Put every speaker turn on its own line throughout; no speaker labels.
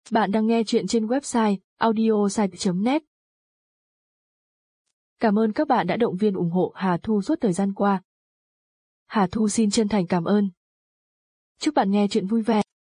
Bạn đang nghe chuyện trên website audiosite.net. Cảm ơn các bạn đã động viên ủng hộ Hà Thu suốt thời gian qua. Hà Thu xin chân thành cảm ơn. Chúc bạn nghe chuyện vui vẻ.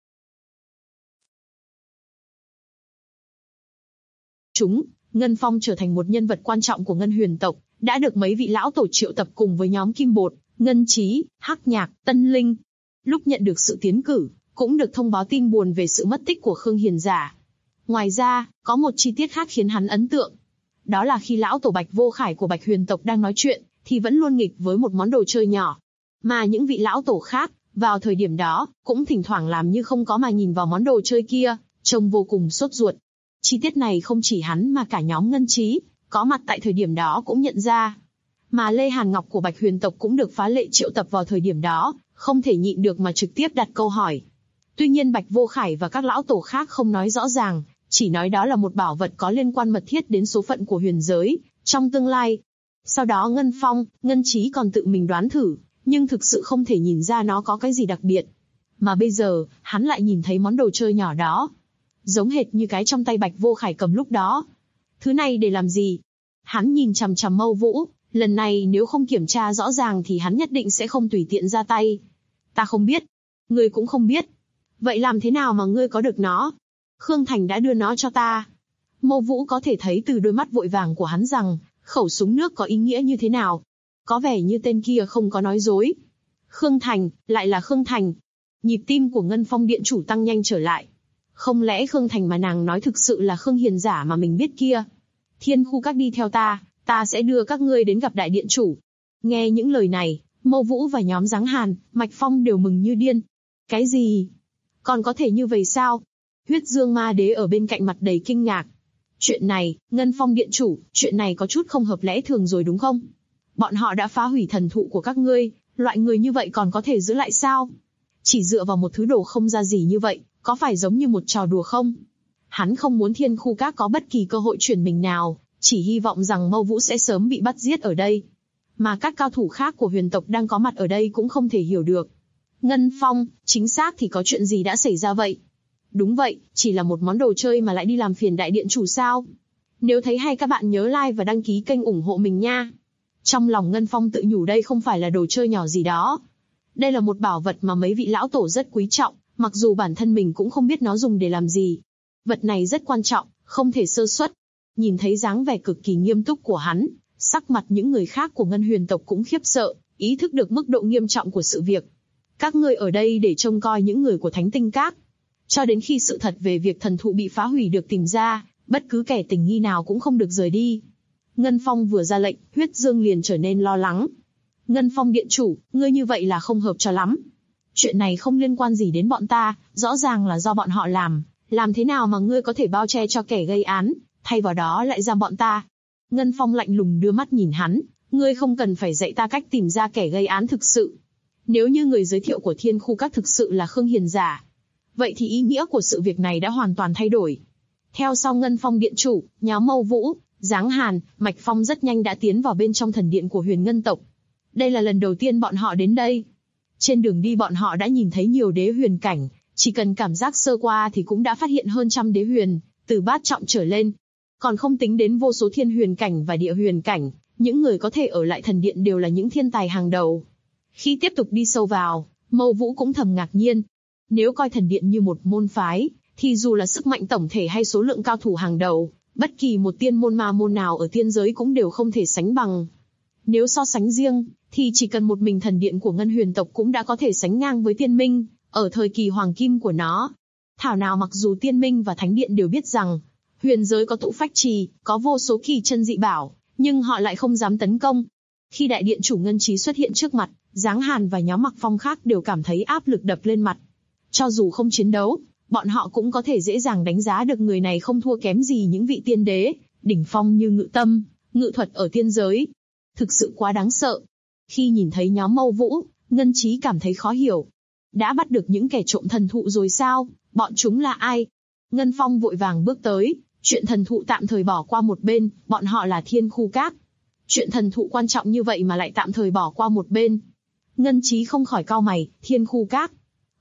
Ngân Phong trở thành một nhân vật quan trọng của Ngân Huyền tộc, đã được mấy vị lão tổ triệu tập cùng với nhóm Kim Bột, Ngân Trí, Hắc Nhạc, Tân Linh. Lúc nhận được sự tiến cử, cũng được thông báo tin buồn về sự mất tích của Khương Hiền Giả. Ngoài ra, có một chi tiết khác khiến hắn ấn tượng. Đó là khi lão tổ Bạch Vô Khải của Bạch Huyền tộc đang nói chuyện, thì vẫn luôn nghịch với một món đồ chơi nhỏ. Mà những vị lão tổ khác, vào thời điểm đó, cũng thỉnh thoảng làm như không có mà nhìn vào món đồ chơi kia, trông vô cùng sốt ruột. Chi tiết này không chỉ hắn mà cả nhóm Ngân Trí, có mặt tại thời điểm đó cũng nhận ra. Mà Lê Hàn Ngọc của Bạch Huyền tộc cũng được phá lệ triệu tập vào thời điểm đó, không thể nhịn được mà trực tiếp đặt câu hỏi. Tuy nhiên Bạch Vô Khải và các lão tổ khác không nói rõ ràng, chỉ nói đó là một bảo vật có liên quan mật thiết đến số phận của huyền giới, trong tương lai. Sau đó Ngân Phong, Ngân Trí còn tự mình đoán thử, nhưng thực sự không thể nhìn ra nó có cái gì đặc biệt. Mà bây giờ, hắn lại nhìn thấy món đồ chơi nhỏ đó. Giống hệt như cái trong tay Bạch Vô Khải cầm lúc đó. Thứ này để làm gì? Hắn nhìn chằm chằm Mâu Vũ, lần này nếu không kiểm tra rõ ràng thì hắn nhất định sẽ không tùy tiện ra tay. Ta không biết. Ngươi cũng không biết. Vậy làm thế nào mà ngươi có được nó? Khương Thành đã đưa nó cho ta. Mâu Vũ có thể thấy từ đôi mắt vội vàng của hắn rằng, khẩu súng nước có ý nghĩa như thế nào. Có vẻ như tên kia không có nói dối. Khương Thành, lại là Khương Thành. Nhịp tim của Ngân Phong điện chủ tăng nhanh trở lại. Không lẽ Khương Thành mà nàng nói thực sự là Khương Hiền Giả mà mình biết kia? Thiên Khu các đi theo ta sẽ đưa các ngươi đến gặp đại điện chủ. Nghe những lời này, Mâu Vũ và nhóm Giáng Hàn, Mạch Phong đều mừng như điên. Cái gì? Còn có thể như vậy sao? Huyết Dương Ma Đế ở bên cạnh mặt đầy kinh ngạc. Chuyện này, Ngân Phong điện chủ, chuyện này có chút không hợp lẽ thường rồi đúng không? Bọn họ đã phá hủy thần thụ của các ngươi, loại người như vậy còn có thể giữ lại sao? Chỉ dựa vào một thứ đồ không ra gì như vậy, có phải giống như một trò đùa không? Hắn không muốn Thiên Khu các có bất kỳ cơ hội chuyển mình nào, chỉ hy vọng rằng Mâu Vũ sẽ sớm bị bắt giết ở đây. Mà các cao thủ khác của huyền tộc đang có mặt ở đây cũng không thể hiểu được. Ngân Phong, chính xác thì có chuyện gì đã xảy ra vậy? Đúng vậy, chỉ là một món đồ chơi mà lại đi làm phiền đại điện chủ sao? Nếu thấy hay các bạn nhớ like và đăng ký kênh ủng hộ mình nha. Trong lòng Ngân Phong tự nhủ đây không phải là đồ chơi nhỏ gì đó. Đây là một bảo vật mà mấy vị lão tổ rất quý trọng, mặc dù bản thân mình cũng không biết nó dùng để làm gì. Vật này rất quan trọng, không thể sơ suất. Nhìn thấy dáng vẻ cực kỳ nghiêm túc của hắn, sắc mặt những người khác của Ngân Huyền tộc cũng khiếp sợ, ý thức được mức độ nghiêm trọng của sự việc. Các ngươi ở đây để trông coi những người của Thánh Tinh Các. Cho đến khi sự thật về việc thần thụ bị phá hủy được tìm ra, bất cứ kẻ tình nghi nào cũng không được rời đi. Ngân Phong vừa ra lệnh, Huyết Dương liền trở nên lo lắng. Ngân Phong điện chủ, ngươi như vậy là không hợp cho lắm. Chuyện này không liên quan gì đến bọn ta, rõ ràng là do bọn họ làm thế nào mà ngươi có thể bao che cho kẻ gây án, thay vào đó lại giam bọn ta? Ngân Phong lạnh lùng đưa mắt nhìn hắn, ngươi không cần phải dạy ta cách tìm ra kẻ gây án thực sự. Nếu như người giới thiệu của Thiên Khu các thực sự là Khương Hiền Giả, vậy thì ý nghĩa của sự việc này đã hoàn toàn thay đổi. Theo sau Ngân Phong điện chủ, nhóm Mâu Vũ, Giáng Hàn, Mạch Phong rất nhanh đã tiến vào bên trong thần điện của Huyền Ngân tộc. Đây là lần đầu tiên bọn họ đến đây. Trên đường đi bọn họ đã nhìn thấy nhiều đế huyền cảnh, chỉ cần cảm giác sơ qua thì cũng đã phát hiện hơn trăm đế huyền, từ bát trọng trở lên. Còn không tính đến vô số thiên huyền cảnh và địa huyền cảnh, những người có thể ở lại thần điện đều là những thiên tài hàng đầu. Khi tiếp tục đi sâu vào, Mâu Vũ cũng thầm ngạc nhiên. Nếu coi thần điện như một môn phái, thì dù là sức mạnh tổng thể hay số lượng cao thủ hàng đầu, bất kỳ một tiên môn ma môn nào ở tiên giới cũng đều không thể sánh bằng. Nếu so sánh riêng, thì chỉ cần một mình thần điện của Ngân Huyền tộc cũng đã có thể sánh ngang với Tiên Minh, ở thời kỳ hoàng kim của nó. Thảo nào mặc dù Tiên Minh và Thánh Điện đều biết rằng, huyền giới có tụ phách trì, có vô số kỳ chân dị bảo, nhưng họ lại không dám tấn công. Khi đại điện chủ Ngân Trí xuất hiện trước mặt, Giáng Hàn và nhóm Mặc Phong khác đều cảm thấy áp lực đập lên mặt. Cho dù không chiến đấu, bọn họ cũng có thể dễ dàng đánh giá được người này không thua kém gì những vị tiên đế, đỉnh phong như Ngự Tâm, Ngự Thuật ở tiên giới. Thực sự quá đáng sợ. Khi nhìn thấy nhóm Mâu Vũ, Ngân Trí cảm thấy khó hiểu. Đã bắt được những kẻ trộm thần thụ rồi sao? Bọn chúng là ai? Ngân Phong vội vàng bước tới, chuyện thần thụ tạm thời bỏ qua một bên, bọn họ là Thiên Khu các. Chuyện thần thụ quan trọng như vậy mà lại tạm thời bỏ qua một bên. Ngân Trí không khỏi cau mày, Thiên Khu các.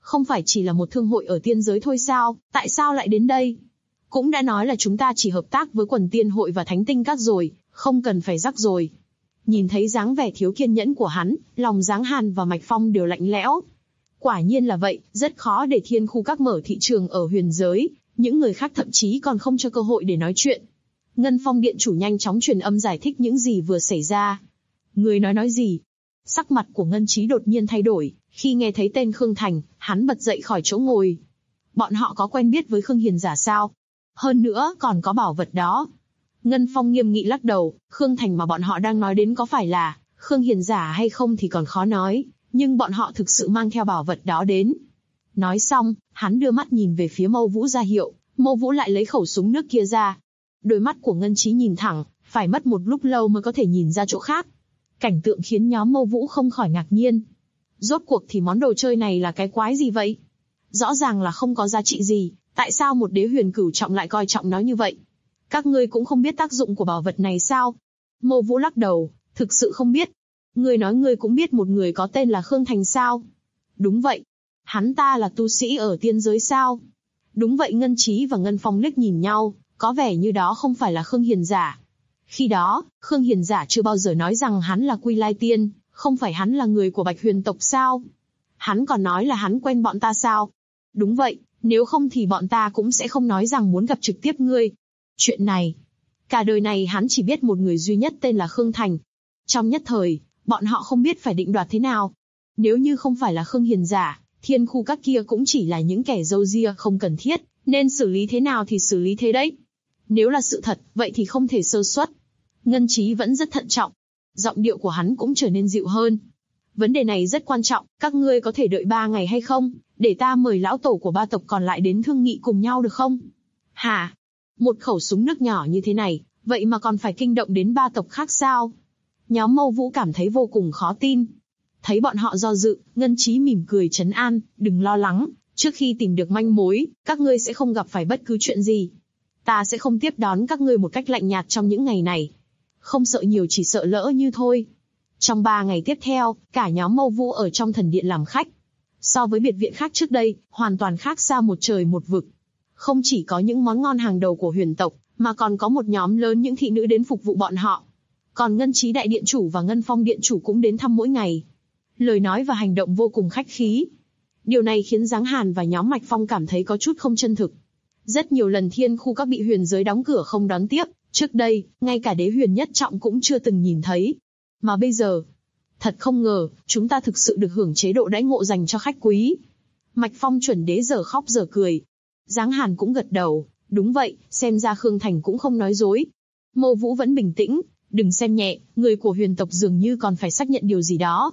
Không phải chỉ là một thương hội ở tiên giới thôi sao, tại sao lại đến đây? Cũng đã nói là chúng ta chỉ hợp tác với quần tiên hội và thánh tinh các rồi, không cần phải rắc rồi. Nhìn thấy dáng vẻ thiếu kiên nhẫn của hắn, lòng Giáng Hàn và Mạch Phong đều lạnh lẽo. Quả nhiên là vậy, rất khó để thiên khu các mở thị trường ở huyền giới, những người khác thậm chí còn không cho cơ hội để nói chuyện. Ngân Phong điện chủ nhanh chóng truyền âm giải thích những gì vừa xảy ra. Người nói gì? Sắc mặt của Ngân Trí đột nhiên thay đổi, khi nghe thấy tên Khương Thành, hắn bật dậy khỏi chỗ ngồi. Bọn họ có quen biết với Khương Hiền giả sao? Hơn nữa còn có bảo vật đó. Ngân Phong nghiêm nghị lắc đầu, Khương Thành mà bọn họ đang nói đến có phải là Khương Hiền giả hay không thì còn khó nói, nhưng bọn họ thực sự mang theo bảo vật đó đến. Nói xong, hắn đưa mắt nhìn về phía Mâu Vũ ra hiệu, Mâu Vũ lại lấy khẩu súng nước kia ra. Đôi mắt của Ngân Trí nhìn thẳng, phải mất một lúc lâu mới có thể nhìn ra chỗ khác. Cảnh tượng khiến nhóm Mâu Vũ không khỏi ngạc nhiên. Rốt cuộc thì món đồ chơi này là cái quái gì vậy? Rõ ràng là không có giá trị gì, tại sao một đế huyền cửu trọng lại coi trọng nó như vậy? Các ngươi cũng không biết tác dụng của bảo vật này sao? Mâu Vũ lắc đầu, thực sự không biết. Ngươi nói ngươi cũng biết một người có tên là Khương Thành sao? Đúng vậy. Hắn ta là tu sĩ ở tiên giới sao? Đúng vậy. Ngân Trí và Ngân Phong liếc nhìn nhau, có vẻ như đó không phải là Khương Hiền giả. Khi đó, Khương Hiền giả chưa bao giờ nói rằng hắn là Quy Lai Tiên, không phải hắn là người của Bạch Huyền tộc sao? Hắn còn nói là hắn quen bọn ta sao? Đúng vậy, nếu không thì bọn ta cũng sẽ không nói rằng muốn gặp trực tiếp ngươi. Chuyện này, cả đời này hắn chỉ biết một người duy nhất tên là Khương Thành. Trong nhất thời, bọn họ không biết phải định đoạt thế nào. Nếu như không phải là Khương Hiền giả, thiên khu các kia cũng chỉ là những kẻ râu ria không cần thiết, nên xử lý thế nào thì xử lý thế đấy. Nếu là sự thật, vậy thì không thể sơ suất. Ngân Trí vẫn rất thận trọng. Giọng điệu của hắn cũng trở nên dịu hơn. Vấn đề này rất quan trọng, các ngươi có thể đợi 3 ngày hay không, để ta mời lão tổ của 3 tộc còn lại đến thương nghị cùng nhau được không? Hả? Một khẩu súng nước nhỏ như thế này, vậy mà còn phải kinh động đến 3 tộc khác sao? Nhóm Mâu Vũ cảm thấy vô cùng khó tin. Thấy bọn họ do dự, Ngân Trí mỉm cười trấn an, đừng lo lắng, trước khi tìm được manh mối, các ngươi sẽ không gặp phải bất cứ chuyện gì. Ta sẽ không tiếp đón các ngươi một cách lạnh nhạt trong những ngày này. Không sợ nhiều chỉ sợ lỡ như thôi. Trong 3 ngày tiếp theo, cả nhóm Mâu Vũ ở trong thần điện làm khách. So với biệt viện khác trước đây, hoàn toàn khác xa một trời một vực. Không chỉ có những món ngon hàng đầu của huyền tộc, mà còn có một nhóm lớn những thị nữ đến phục vụ bọn họ. Còn Ngân Trí đại điện chủ và Ngân Phong điện chủ cũng đến thăm mỗi ngày. Lời nói và hành động vô cùng khách khí. Điều này khiến Giáng Hàn và nhóm Mạch Phong cảm thấy có chút không chân thực. Rất nhiều lần thiên khu các bị huyền giới đóng cửa không đón tiếp, trước đây, ngay cả đế huyền nhất trọng cũng chưa từng nhìn thấy. Mà bây giờ, thật không ngờ, chúng ta thực sự được hưởng chế độ đãi ngộ dành cho khách quý. Mạch Phong chuẩn đế giờ khóc giờ cười. Giáng Hàn cũng gật đầu, đúng vậy, xem ra Khương Thành cũng không nói dối. Mâu Vũ vẫn bình tĩnh, đừng xem nhẹ, người của huyền tộc dường như còn phải xác nhận điều gì đó.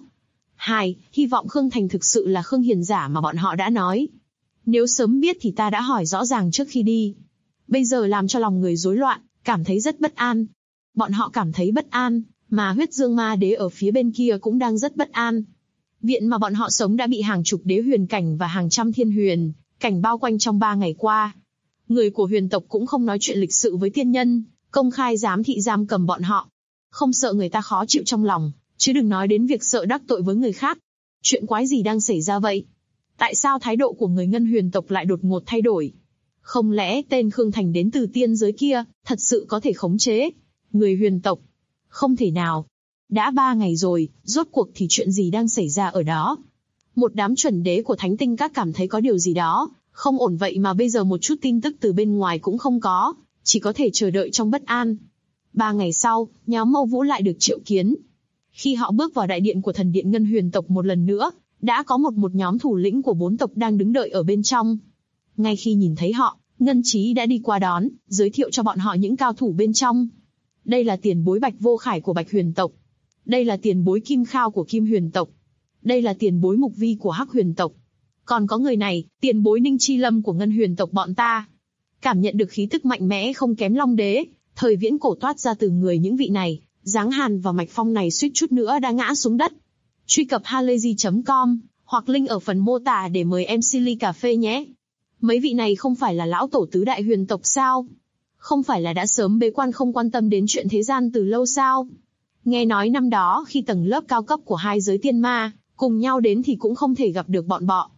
2. Hy vọng Khương Thành thực sự là Khương Hiền giả mà bọn họ đã nói. Nếu sớm biết thì ta đã hỏi rõ ràng trước khi đi. Bây giờ làm cho lòng người rối loạn, cảm thấy rất bất an. Bọn họ cảm thấy bất an, mà Huyết Dương Ma Đế ở phía bên kia cũng đang rất bất an. Viện mà bọn họ sống đã bị hàng chục đế huyền cảnh và hàng trăm thiên huyền cảnh bao quanh trong 3 ngày qua. Người của huyền tộc cũng không nói chuyện lịch sự với tiên nhân, công khai giám thị giam cầm bọn họ. Không sợ người ta khó chịu trong lòng, chứ đừng nói đến việc sợ đắc tội với người khác. Chuyện quái gì đang xảy ra vậy? Tại sao thái độ của người Ngân huyền tộc lại đột ngột thay đổi? Không lẽ tên Khương Thành đến từ tiên giới kia, thật sự có thể khống chế người huyền tộc? Không thể nào. Đã 3 ngày rồi, rốt cuộc thì chuyện gì đang xảy ra ở đó? Một đám chuẩn đế của thánh tinh các cảm thấy có điều gì đó không ổn, vậy mà bây giờ một chút tin tức từ bên ngoài cũng không có, chỉ có thể chờ đợi trong bất an. 3 ngày sau, nhóm Mâu Vũ lại được triệu kiến. Khi họ bước vào đại điện của thần điện Ngân huyền tộc một lần nữa, đã có một nhóm thủ lĩnh của 4 tộc đang đứng đợi ở bên trong. Ngay khi nhìn thấy họ, Ngân Trí đã đi qua đón, giới thiệu cho bọn họ những cao thủ bên trong. Đây là tiền bối Bạch Vô Khải của Bạch huyền tộc. Đây là tiền bối Kim Khao của Kim huyền tộc. Đây là tiền bối Mục Vi của Hắc huyền tộc. Còn có người này, tiền bối Ninh Chi Lâm của Ngân huyền tộc bọn ta. Cảm nhận được khí tức mạnh mẽ không kém Long Đế, thời viễn cổ toát ra từ người những vị này, Giáng Hàn và Mạch Phong này suýt chút nữa đã ngã xuống đất. Truy cập halayzi.com hoặc link ở phần mô tả để mời MC ly cà phê nhé. Mấy vị này không phải là lão tổ tứ đại huyền tộc sao? Không phải là đã sớm bế quan không quan tâm đến chuyện thế gian từ lâu sao? Nghe nói năm đó khi tầng lớp cao cấp của hai giới tiên ma cùng nhau đến thì cũng không thể gặp được bọn bọ.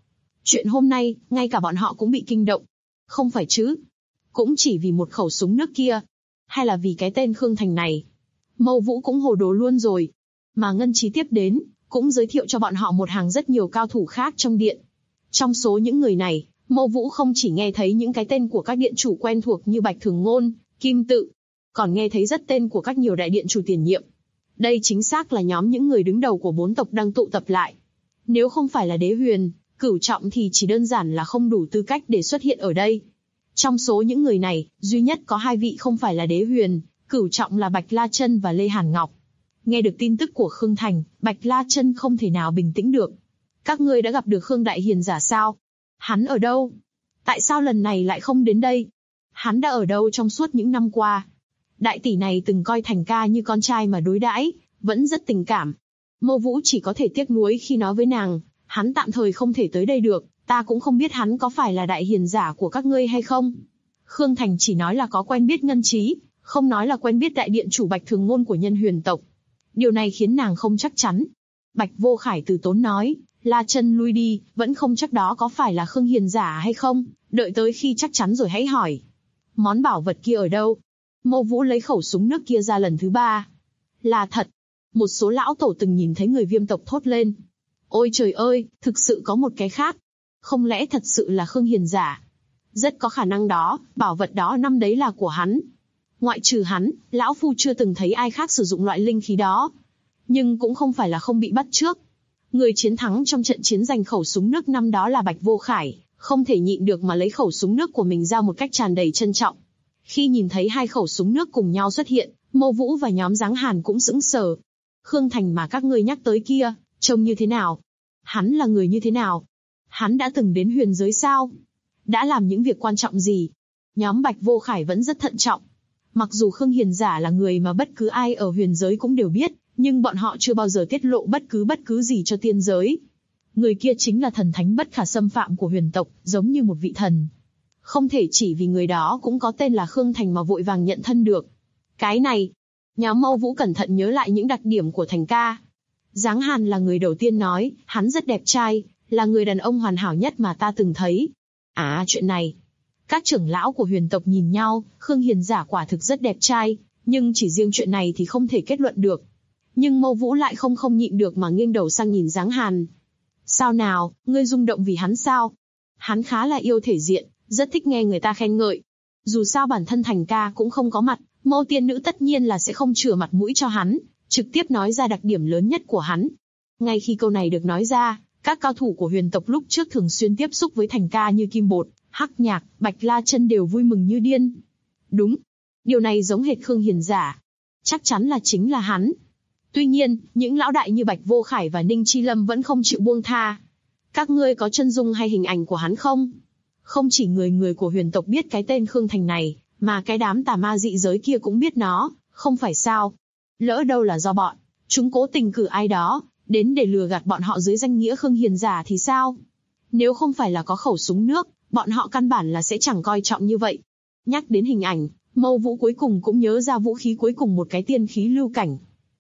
Chuyện hôm nay, ngay cả bọn họ cũng bị kinh động. Không phải chứ? Cũng chỉ vì một khẩu súng nước kia. Hay là vì cái tên Khương Thành này? Mâu Vũ cũng hồ đồ luôn rồi. Mà Ngân Trí tiếp đến, cũng giới thiệu cho bọn họ một hàng rất nhiều cao thủ khác trong điện. Trong số những người này, Mâu Vũ không chỉ nghe thấy những cái tên của các điện chủ quen thuộc như Bạch Thường Ngôn, Kim Tự, còn nghe thấy rất tên của các nhiều đại điện chủ tiền nhiệm. Đây chính xác là nhóm những người đứng đầu của 4 tộc đang tụ tập lại. Nếu không phải là Đế Huyền, Cửu Trọng thì chỉ đơn giản là không đủ tư cách để xuất hiện ở đây. Trong số những người này, duy nhất có 2 vị không phải là Đế Huyền, Cửu Trọng là Bạch La Chân và Lê Hàn Ngọc. Nghe được tin tức của Khương Thành, Bạch La Chân không thể nào bình tĩnh được. Các ngươi đã gặp được Khương Đại Hiền giả sao? Hắn ở đâu? Tại sao lần này lại không đến đây? Hắn đã ở đâu trong suốt những năm qua? Đại tỷ này từng coi Thành ca như con trai mà đối đãi, vẫn rất tình cảm. Mâu Vũ chỉ có thể tiếc nuối khi nói với nàng, hắn tạm thời không thể tới đây được, ta cũng không biết hắn có phải là đại hiền giả của các ngươi hay không. Khương Thành chỉ nói là có quen biết Ngân Trí, không nói là quen biết đại điện chủ Bạch Thường Ngôn của Nhân Huyền tộc. Điều này khiến nàng không chắc chắn. Bạch Vô Khải từ tốn nói, La Chân lui đi, vẫn không chắc đó có phải là Khương hiền giả hay không, đợi tới khi chắc chắn rồi hãy hỏi. Món bảo vật kia ở đâu? Mâu Vũ lấy khẩu súng nước kia ra lần thứ 3. Là thật. Một số lão tổ từng nhìn thấy người Viêm tộc thốt lên. Ôi trời ơi, thực sự có một cái khác. Không lẽ thật sự là Khương hiền giả? Rất có khả năng đó, bảo vật đó năm đấy là của hắn. Ngoại trừ hắn, lão phu chưa từng thấy ai khác sử dụng loại linh khí đó. Nhưng cũng không phải là không bị bắt trước. Người chiến thắng trong trận chiến giành khẩu súng nước năm đó là Bạch Vô Khải, không thể nhịn được mà lấy khẩu súng nước của mình ra một cách tràn đầy trân trọng. Khi nhìn thấy 2 khẩu súng nước cùng nhau xuất hiện, Mâu Vũ và nhóm Giáng Hàn cũng sững sờ. Khương Thành mà các ngươi nhắc tới kia, trông như thế nào? Hắn là người như thế nào? Hắn đã từng đến huyền giới sao? Đã làm những việc quan trọng gì? Nhóm Bạch Vô Khải vẫn rất thận trọng. Mặc dù Khương hiền giả là người mà bất cứ ai ở huyền giới cũng đều biết, nhưng bọn họ chưa bao giờ tiết lộ bất cứ gì cho tiên giới. Người kia chính là thần thánh bất khả xâm phạm của huyền tộc, giống như một vị thần. Không thể chỉ vì người đó cũng có tên là Khương Thành mà vội vàng nhận thân được. Cái này, nhóm Mâu Vũ cẩn thận nhớ lại những đặc điểm của Thành ca. Giáng Hàn là người đầu tiên nói, hắn rất đẹp trai, là người đàn ông hoàn hảo nhất mà ta từng thấy. À, chuyện này. Các trưởng lão của huyền tộc nhìn nhau, Khương hiền giả quả thực rất đẹp trai, nhưng chỉ riêng chuyện này thì không thể kết luận được. Nhưng Mâu Vũ lại không nhịn được mà nghiêng đầu sang nhìn Giáng Hàn. Sao nào, ngươi rung động vì hắn sao? Hắn khá là yêu thể diện, rất thích nghe người ta khen ngợi. Dù sao bản thân Thành ca cũng không có mặt, Mâu tiên nữ tất nhiên là sẽ không chừa mặt mũi cho hắn, trực tiếp nói ra đặc điểm lớn nhất của hắn. Ngay khi câu này được nói ra, các cao thủ của huyền tộc lúc trước thường xuyên tiếp xúc với Thành ca như Kim Bột, Hắc Nhạc, Bạch La Chân đều vui mừng như điên. Đúng, điều này giống hệt Khương hiền giả. Chắc chắn là chính là hắn. Tuy nhiên, những lão đại như Bạch Vô Khải và Ninh Chi Lâm vẫn không chịu buông tha. Các ngươi có chân dung hay hình ảnh của hắn không? Không chỉ người của huyền tộc biết cái tên Khương Thành này, mà cái đám tà ma dị giới kia cũng biết nó, không phải sao? Lỡ đâu là do chúng cố tình cử ai đó, đến để lừa gạt bọn họ dưới danh nghĩa Khương hiền giả thì sao? Nếu không phải là có khẩu súng nước, bọn họ căn bản là sẽ chẳng coi trọng như vậy. Nhắc đến hình ảnh, Mâu Vũ cuối cùng cũng nhớ ra vũ khí cuối cùng, một cái tiên khí lưu cảnh.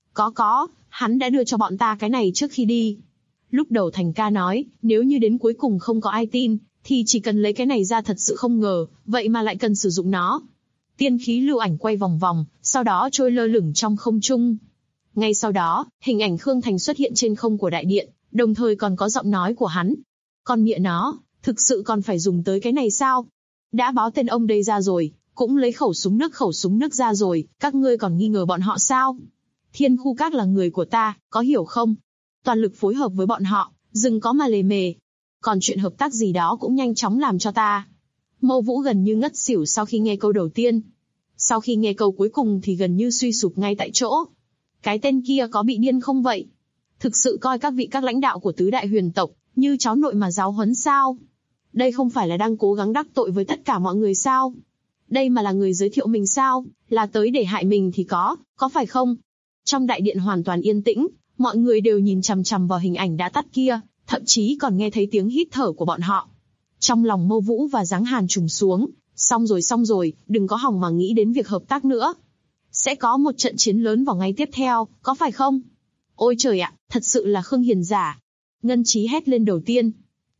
Có, hắn đã đưa cho bọn ta cái này trước khi đi. Lúc đầu Thành ca nói, nếu như đến cuối cùng không có ai tin, thì chỉ cần lấy cái này ra thật sự không ngờ, vậy mà lại cần sử dụng nó. Tiên khí lưu ảnh quay vòng vòng, sau đó trôi lơ lửng trong không trung. Ngay sau đó, hình ảnh Khương Thành xuất hiện trên không của đại điện, đồng thời còn có giọng nói của hắn. Con mẹ nó, thực sự còn phải dùng tới cái này sao? Đã báo tên ông đây ra rồi, cũng lấy khẩu súng nước ra rồi, các ngươi còn nghi ngờ bọn họ sao? Thiên Khu Các là người của ta, có hiểu không? Toàn lực phối hợp với bọn họ, đừng có mà lề mề. Còn chuyện hợp tác gì đó cũng nhanh chóng làm cho ta. Mâu Vũ gần như ngất xỉu sau khi nghe câu đầu tiên. Sau khi nghe câu cuối cùng thì gần như suy sụp ngay tại chỗ. Cái tên kia có bị điên không vậy? Thực sự coi các lãnh đạo của tứ đại huyền tộc như cháu nội mà giáo huấn sao? Đây không phải là đang cố gắng đắc tội với tất cả mọi người sao? Đây mà là người giới thiệu mình sao? Là tới để hại mình thì có phải không? Trong đại điện hoàn toàn yên tĩnh, mọi người đều nhìn chằm chằm vào hình ảnh đã tắt kia, thậm chí còn nghe thấy tiếng hít thở của bọn họ. Trong lòng Mâu Vũ và Giáng Hàn trùng xuống, xong rồi, đừng có hòng mà nghĩ đến việc hợp tác nữa. Sẽ có một trận chiến lớn vào ngày tiếp theo, có phải không? Ôi trời ạ, thật sự là Khương hiền giả. Ngân Trí hét lên đầu tiên.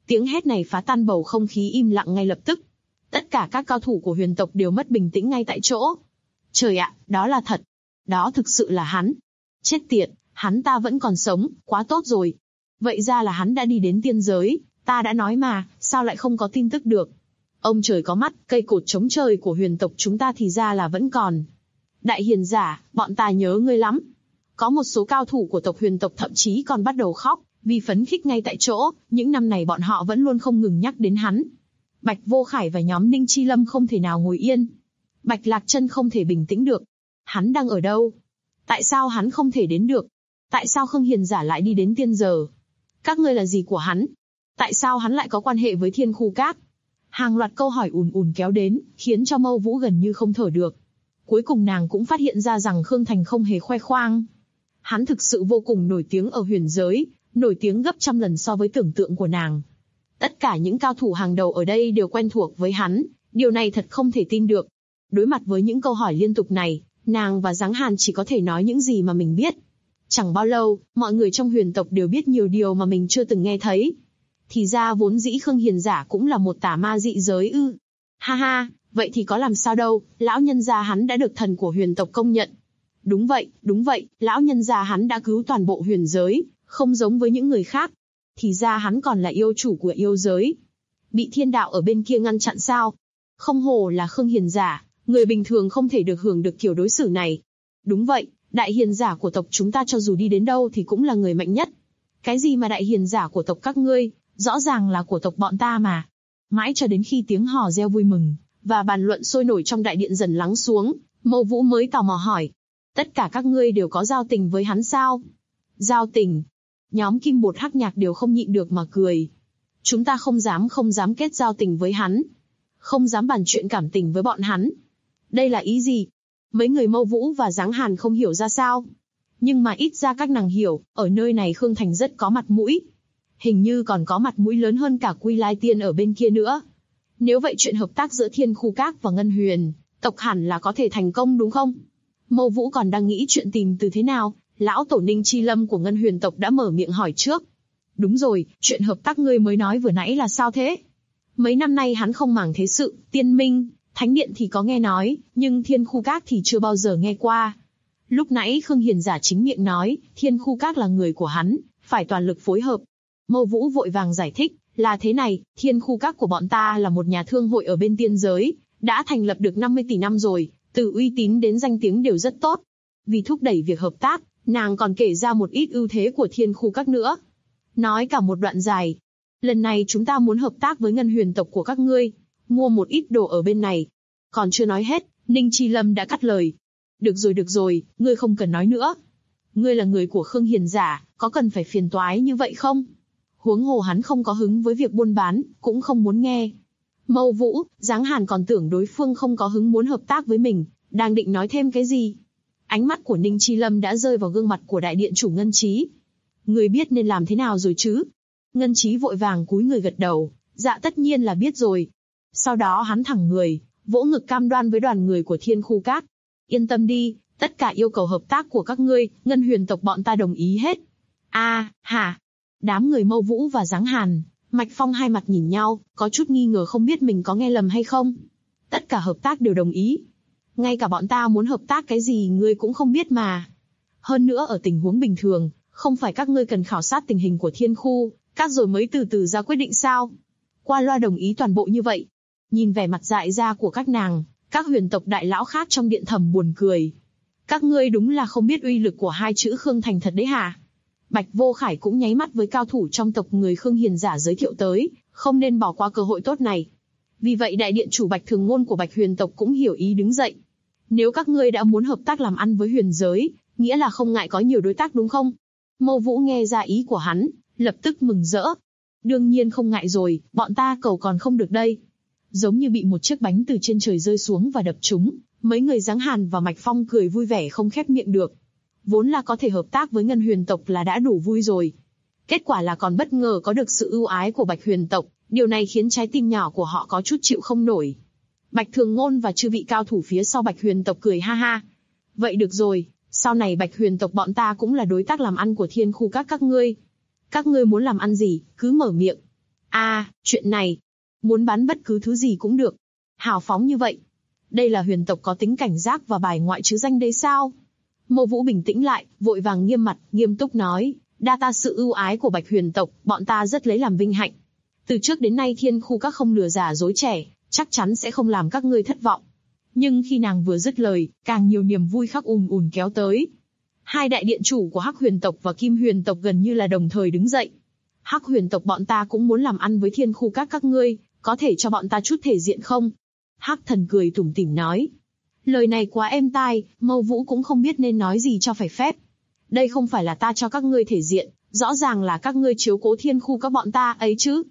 Tiếng hét này phá tan bầu không khí im lặng ngay lập tức. Tất cả các cao thủ của huyền tộc đều mất bình tĩnh ngay tại chỗ. Trời ạ, đó là thật. Đó thực sự là hắn. Chết tiệt, hắn ta vẫn còn sống, quá tốt rồi. Vậy ra là hắn đã đi đến tiên giới, ta đã nói mà, sao lại không có tin tức được. Ông trời có mắt, cây cột chống trời của huyền tộc chúng ta thì ra là vẫn còn. Đại hiền giả, bọn ta nhớ ngươi lắm. Có một số cao thủ của tộc huyền tộc thậm chí còn bắt đầu khóc, vì phấn khích ngay tại chỗ, những năm này bọn họ vẫn luôn không ngừng nhắc đến hắn. Bạch Vô Khải và nhóm Ninh Chi Lâm không thể nào ngồi yên. Bạch Lạc Chân không thể bình tĩnh được. Hắn đang ở đâu? Tại sao hắn không thể đến được? Tại sao Khương Hiền giả lại đi đến tiên giờ? Các ngươi là gì của hắn? Tại sao hắn lại có quan hệ với Thiên Khu Các? Hàng loạt câu hỏi ùn ùn kéo đến, khiến cho Mâu Vũ gần như không thở được. Cuối cùng nàng cũng phát hiện ra rằng Khương Thành không hề khoe khoang. Hắn thực sự vô cùng nổi tiếng ở huyền giới, nổi tiếng gấp trăm lần so với tưởng tượng của nàng. Tất cả những cao thủ hàng đầu ở đây đều quen thuộc với hắn, điều này thật không thể tin được. Đối mặt với những câu hỏi liên tục này, nàng và Giáng Hàn chỉ có thể nói những gì mà mình biết. Chẳng bao lâu, mọi người trong huyền tộc đều biết nhiều điều mà mình chưa từng nghe thấy. Thì ra vốn dĩ Khương Hiền giả cũng là một tà ma dị giới ư. Ha ha, vậy thì có làm sao đâu, lão nhân gia hắn đã được thần của huyền tộc công nhận. Đúng vậy, lão nhân gia hắn đã cứu toàn bộ huyền giới, không giống với những người khác. Thì ra hắn còn là yêu chủ của yêu giới. Bị thiên đạo ở bên kia ngăn chặn sao? Không hổ là Khương Hiền giả, người bình thường không thể được hưởng được kiểu đối xử này. Đúng vậy, đại hiền giả của tộc chúng ta cho dù đi đến đâu thì cũng là người mạnh nhất. Cái gì mà đại hiền giả của tộc các ngươi, rõ ràng là của tộc bọn ta mà. Mãi cho đến khi tiếng hò reo vui mừng, và bàn luận sôi nổi trong đại điện dần lắng xuống, Mâu Vũ mới tò mò hỏi. Tất cả các ngươi đều có giao tình với hắn sao? Giao tình? Nhóm Kim Bột Hắc Nhạc đều không nhịn được mà cười. Chúng ta không dám kết giao tình với hắn. Không dám bàn chuyện cảm tình với bọn hắn. Đây là ý gì? Mấy người Mâu Vũ và Giáng Hàn không hiểu ra sao. Nhưng mà ít ra các nàng hiểu, ở nơi này Khương Thành rất có mặt mũi. Hình như còn có mặt mũi lớn hơn cả Quy Lai Tiên ở bên kia nữa. Nếu vậy chuyện hợp tác giữa Thiên Khu Các và Ngân Huyền tộc hẳn là có thể thành công đúng không? Mâu Vũ còn đang nghĩ chuyện tìm từ thế nào, lão tổ Ninh Chi Lâm của Ngân Huyền tộc đã mở miệng hỏi trước. Đúng rồi, chuyện hợp tác ngươi mới nói vừa nãy là sao thế? Mấy năm nay hắn không màng thế sự, Tiên Minh, Thánh Điện thì có nghe nói, nhưng Thiên Khu Các thì chưa bao giờ nghe qua. Lúc nãy Khương Hiền giả chính miệng nói, Thiên Khu Các là người của hắn, phải toàn lực phối hợp. Mâu Vũ vội vàng giải thích, là thế này, Thiên Khu Các của bọn ta là một nhà thương hội ở bên tiên giới, đã thành lập được 50 tỷ năm rồi, từ uy tín đến danh tiếng đều rất tốt. Vì thúc đẩy việc hợp tác, nàng còn kể ra một ít ưu thế của Thiên Khu Các nữa. Nói cả một đoạn dài. Lần này chúng ta muốn hợp tác với Ngân Huyền tộc của các ngươi, mua một ít đồ ở bên này. Còn chưa nói hết, Ninh Chi Lâm đã cắt lời. Được rồi, ngươi không cần nói nữa. Ngươi là người của Khương Hiền giả, có cần phải phiền toái như vậy không? Huống hồ hắn không có hứng với việc buôn bán, cũng không muốn nghe. Mâu Vũ, Giáng Hàn còn tưởng đối phương không có hứng muốn hợp tác với mình, đang định nói thêm cái gì. Ánh mắt của Ninh Chi Lâm đã rơi vào gương mặt của đại điện chủ Ngân Trí. Người biết nên làm thế nào rồi chứ? Ngân Trí vội vàng cúi người gật đầu, dạ tất nhiên là biết rồi. Sau đó hắn thẳng người, vỗ ngực cam đoan với đoàn người của Thiên Khu Các. Yên tâm đi, tất cả yêu cầu hợp tác của các ngươi, Ngân Huyền tộc bọn ta đồng ý hết. Hả? Đám người Mâu Vũ và Giáng Hàn, Mạch Phong hai mặt nhìn nhau, có chút nghi ngờ không biết mình có nghe lầm hay không. Tất cả hợp tác đều đồng ý. Ngay cả bọn ta muốn hợp tác cái gì ngươi cũng không biết mà. Hơn nữa ở tình huống bình thường, không phải các ngươi cần khảo sát tình hình của Thiên Khu Các rồi mới từ từ ra quyết định sao? Qua loa đồng ý toàn bộ như vậy. Nhìn vẻ mặt dại ra của các nàng, các huyền tộc đại lão khác trong điện thầm buồn cười. Các ngươi đúng là không biết uy lực của hai chữ Khương Thành thật đấy hả? Bạch Vô Khải cũng nháy mắt với cao thủ trong tộc người Khương Hiền giả giới thiệu tới, không nên bỏ qua cơ hội tốt này. Vì vậy đại điện chủ Bạch Thường Ngôn của Bạch Huyền tộc cũng hiểu ý đứng dậy. Nếu các ngươi đã muốn hợp tác làm ăn với huyền giới, nghĩa là không ngại có nhiều đối tác đúng không? Mâu Vũ nghe ra ý của hắn, lập tức mừng rỡ. Đương nhiên không ngại rồi, bọn ta cầu còn không được đây. Giống như bị một chiếc bánh từ trên trời rơi xuống và đập trúng, mấy người Giáng Hàn và Mạch Phong cười vui vẻ không khép miệng được. Vốn là có thể hợp tác với Ngân Huyền tộc là đã đủ vui rồi. Kết quả là còn bất ngờ có được sự ưu ái của Bạch Huyền tộc, điều này khiến trái tim nhỏ của họ có chút chịu không nổi. Bạch Thường Ngôn và chư vị cao thủ phía sau Bạch Huyền tộc cười ha ha. Vậy được rồi, sau này Bạch Huyền tộc bọn ta cũng là đối tác làm ăn của Thiên Khu Các các ngươi. Các ngươi muốn làm ăn gì, cứ mở miệng. Chuyện này, muốn bán bất cứ thứ gì cũng được. Hào phóng như vậy. Đây là huyền tộc có tính cảnh giác và bài ngoại chứ danh đây sao? Mâu Vũ bình tĩnh lại, vội vàng nghiêm mặt, nghiêm túc nói, đa ta sự ưu ái của Bạch huyền tộc, bọn ta rất lấy làm vinh hạnh. Từ trước đến nay Thiên Khu Các không lừa già dối trẻ, chắc chắn sẽ không làm các ngươi thất vọng. Nhưng khi nàng vừa dứt lời, càng nhiều niềm vui khác ùn kéo tới. Hai đại điện chủ của Hắc huyền tộc và Kim huyền tộc gần như là đồng thời đứng dậy. Hắc huyền tộc bọn ta cũng muốn làm ăn với Thiên Khu các ngươi, có thể cho bọn ta chút thể diện không? Hắc thần cười tủm tỉm nói. Lời này quá êm tai, Mâu Vũ cũng không biết nên nói gì cho phải phép. Đây không phải là ta cho các ngươi thể diện, rõ ràng là các ngươi chiếu cố Thiên Khu các bọn ta ấy chứ.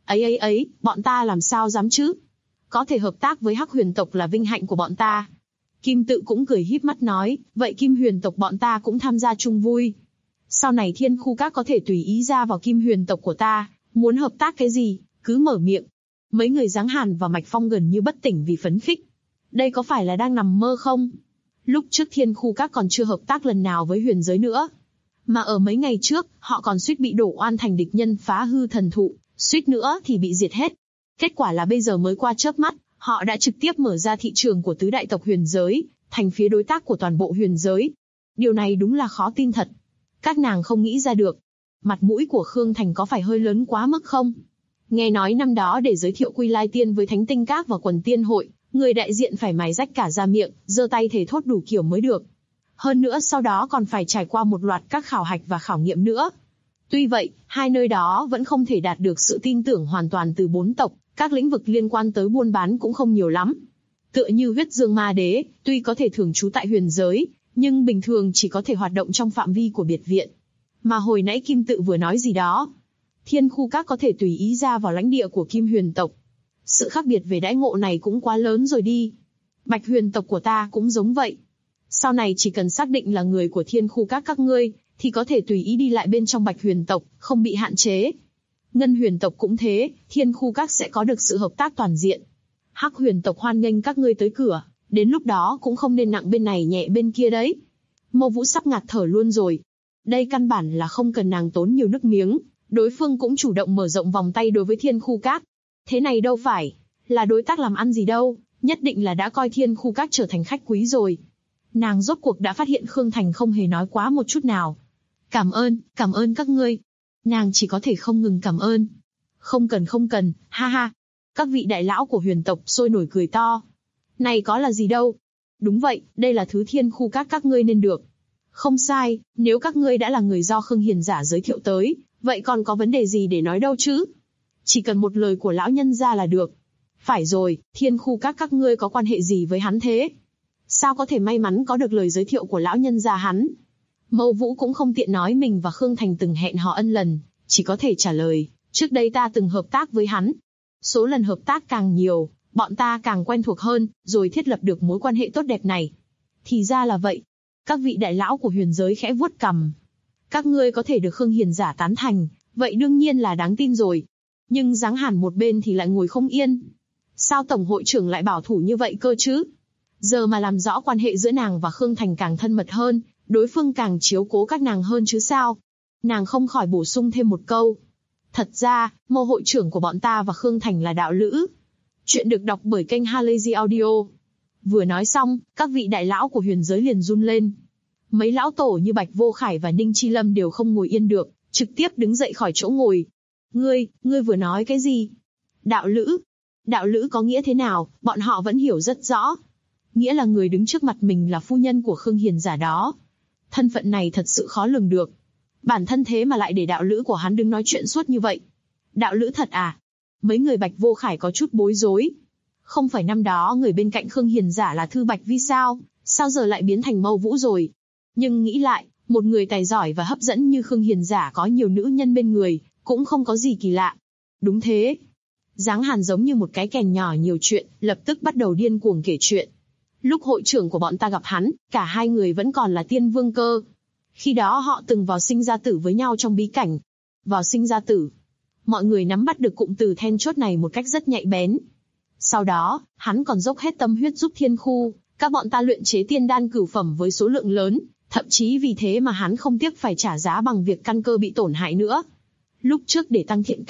Ấy, bọn ta làm sao dám chứ? Có thể hợp tác với Hắc huyền tộc là vinh hạnh của bọn ta. Kim Tự cũng cười híp mắt nói, vậy Kim huyền tộc bọn ta cũng tham gia chung vui. Sau này Thiên Khu Các có thể tùy ý ra vào Kim huyền tộc của ta, muốn hợp tác cái gì, cứ mở miệng. Mấy người Giáng Hàn và Mạch Phong gần như bất tỉnh vì phấn khích. Đây có phải là đang nằm mơ không? Lúc trước Thiên Khu Các còn chưa hợp tác lần nào với huyền giới nữa. Mà ở mấy ngày trước, họ còn suýt bị đổ oan thành địch nhân phá hư thần thụ, suýt nữa thì bị diệt hết. Kết quả là bây giờ mới qua chớp mắt, họ đã trực tiếp mở ra thị trường của tứ đại tộc huyền giới, thành phía đối tác của toàn bộ huyền giới. Điều này đúng là khó tin thật. Các nàng không nghĩ ra được. Mặt mũi của Khương Thành có phải hơi lớn quá mức không? Nghe nói năm đó để giới thiệu Quy Lai Tiên với Thánh Tinh Các và Quần Tiên Hội, người đại diện phải mài rách cả da miệng, giơ tay thề thốt đủ kiểu mới được. Hơn nữa sau đó còn phải trải qua một loạt các khảo hạch và khảo nghiệm nữa. Tuy vậy, hai nơi đó vẫn không thể đạt được sự tin tưởng hoàn toàn từ bốn tộc, các lĩnh vực liên quan tới buôn bán cũng không nhiều lắm. Tựa như Huyết Dương Ma Đế, tuy có thể thường trú tại huyền giới, nhưng bình thường chỉ có thể hoạt động trong phạm vi của biệt viện. Mà hồi nãy Kim Tự vừa nói gì đó, Thiên Khu Các có thể tùy ý ra vào lãnh địa của Kim huyền tộc. Sự khác biệt về đãi ngộ này cũng quá lớn rồi đi. Bạch huyền tộc của ta cũng giống vậy. Sau này chỉ cần xác định là người của Thiên Khu Các ngươi, thì có thể tùy ý đi lại bên trong Bạch huyền tộc, không bị hạn chế. Ngân huyền tộc cũng thế, Thiên Khu Các sẽ có được sự hợp tác toàn diện. Hắc huyền tộc hoan nghênh các ngươi tới cửa, đến lúc đó cũng không nên nặng bên này nhẹ bên kia đấy. Mâu Vũ sắp ngạt thở luôn rồi. Đây căn bản là không cần nàng tốn nhiều nước miếng, đối phương cũng chủ động mở rộng vòng tay đối với Thiên Khu Các. Thế này đâu phải là đối tác làm ăn gì đâu, nhất định là đã coi Thiên Khu Các trở thành khách quý rồi. Nàng rốt cuộc đã phát hiện Khương Thành không hề nói quá một chút nào. Cảm ơn các ngươi. Nàng chỉ có thể không ngừng cảm ơn. Không cần, ha ha. Các vị đại lão của huyền tộc sôi nổi cười to. Này có là gì đâu. Đúng vậy, đây là thứ Thiên Khu các ngươi nên được. Không sai, nếu các ngươi đã là người do Khương Hiền giả giới thiệu tới, vậy còn có vấn đề gì để nói đâu chứ? Chỉ cần một lời của lão nhân ra là được. Phải rồi, Thiên Khu các ngươi có quan hệ gì với hắn thế? Sao có thể may mắn có được lời giới thiệu của lão nhân gia hắn? Mâu Vũ cũng không tiện nói mình và Khương Thành từng hẹn hò ân lần, chỉ có thể trả lời, trước đây ta từng hợp tác với hắn. Số lần hợp tác càng nhiều, bọn ta càng quen thuộc hơn, rồi thiết lập được mối quan hệ tốt đẹp này. Thì ra là vậy. Các vị đại lão của huyền giới khẽ vuốt cằm. Các ngươi có thể được Khương Hiền giả tán thành, vậy đương nhiên là đáng tin rồi. Nhưng Giáng Hàn một bên thì lại ngồi không yên. Sao tổng hội trưởng lại bảo thủ như vậy cơ chứ? Giờ mà làm rõ quan hệ giữa nàng và Khương Thành càng thân mật hơn, đối phương càng chiếu cố các nàng hơn chứ sao? Nàng không khỏi bổ sung thêm một câu. Thật ra, Mâu hội trưởng của bọn ta và Khương Thành là đạo lữ. Chuyện được đọc bởi kênh Halazy Audio. Vừa nói xong, các vị đại lão của huyền giới liền run lên. Mấy lão tổ như Bạch Vô Khải và Ninh Chi Lâm đều không ngồi yên được, trực tiếp đứng dậy khỏi chỗ ngồi. Ngươi vừa nói cái gì? Đạo lữ? Đạo lữ có nghĩa thế nào, bọn họ vẫn hiểu rất rõ. Nghĩa là người đứng trước mặt mình là phu nhân của Khương Hiền giả đó. Thân phận này thật sự khó lường được. Bản thân thế mà lại để đạo lữ của hắn đứng nói chuyện suốt như vậy. Đạo lữ thật à? Mấy người Bạch Vô Khải có chút bối rối. Không phải năm đó người bên cạnh Khương Hiền giả là Thư Bạch Vi sao? Sao giờ lại biến thành Mâu Vũ rồi? Nhưng nghĩ lại, một người tài giỏi và hấp dẫn như Khương Hiền giả có nhiều nữ nhân bên người, cũng không có gì kỳ lạ. Đúng thế. Giáng Hàn giống như một cái kèn nhỏ nhiều chuyện, lập tức bắt đầu điên cuồng kể chuyện. Lúc hội trưởng của bọn ta gặp hắn, cả hai người vẫn còn là tiên vương cơ. Khi đó họ từng vào sinh ra tử với nhau trong bí cảnh. Vào sinh ra tử. Mọi người nắm bắt được cụm từ then chốt này một cách rất nhạy bén. Sau đó, hắn còn dốc hết tâm huyết giúp Thiên Khu, các bọn ta luyện chế tiên đan cửu phẩm với số lượng lớn, thậm chí vì thế mà hắn không tiếc phải trả giá bằng việc căn cơ bị tổn hại nữa. Lúc trước để tăng thiện cảm,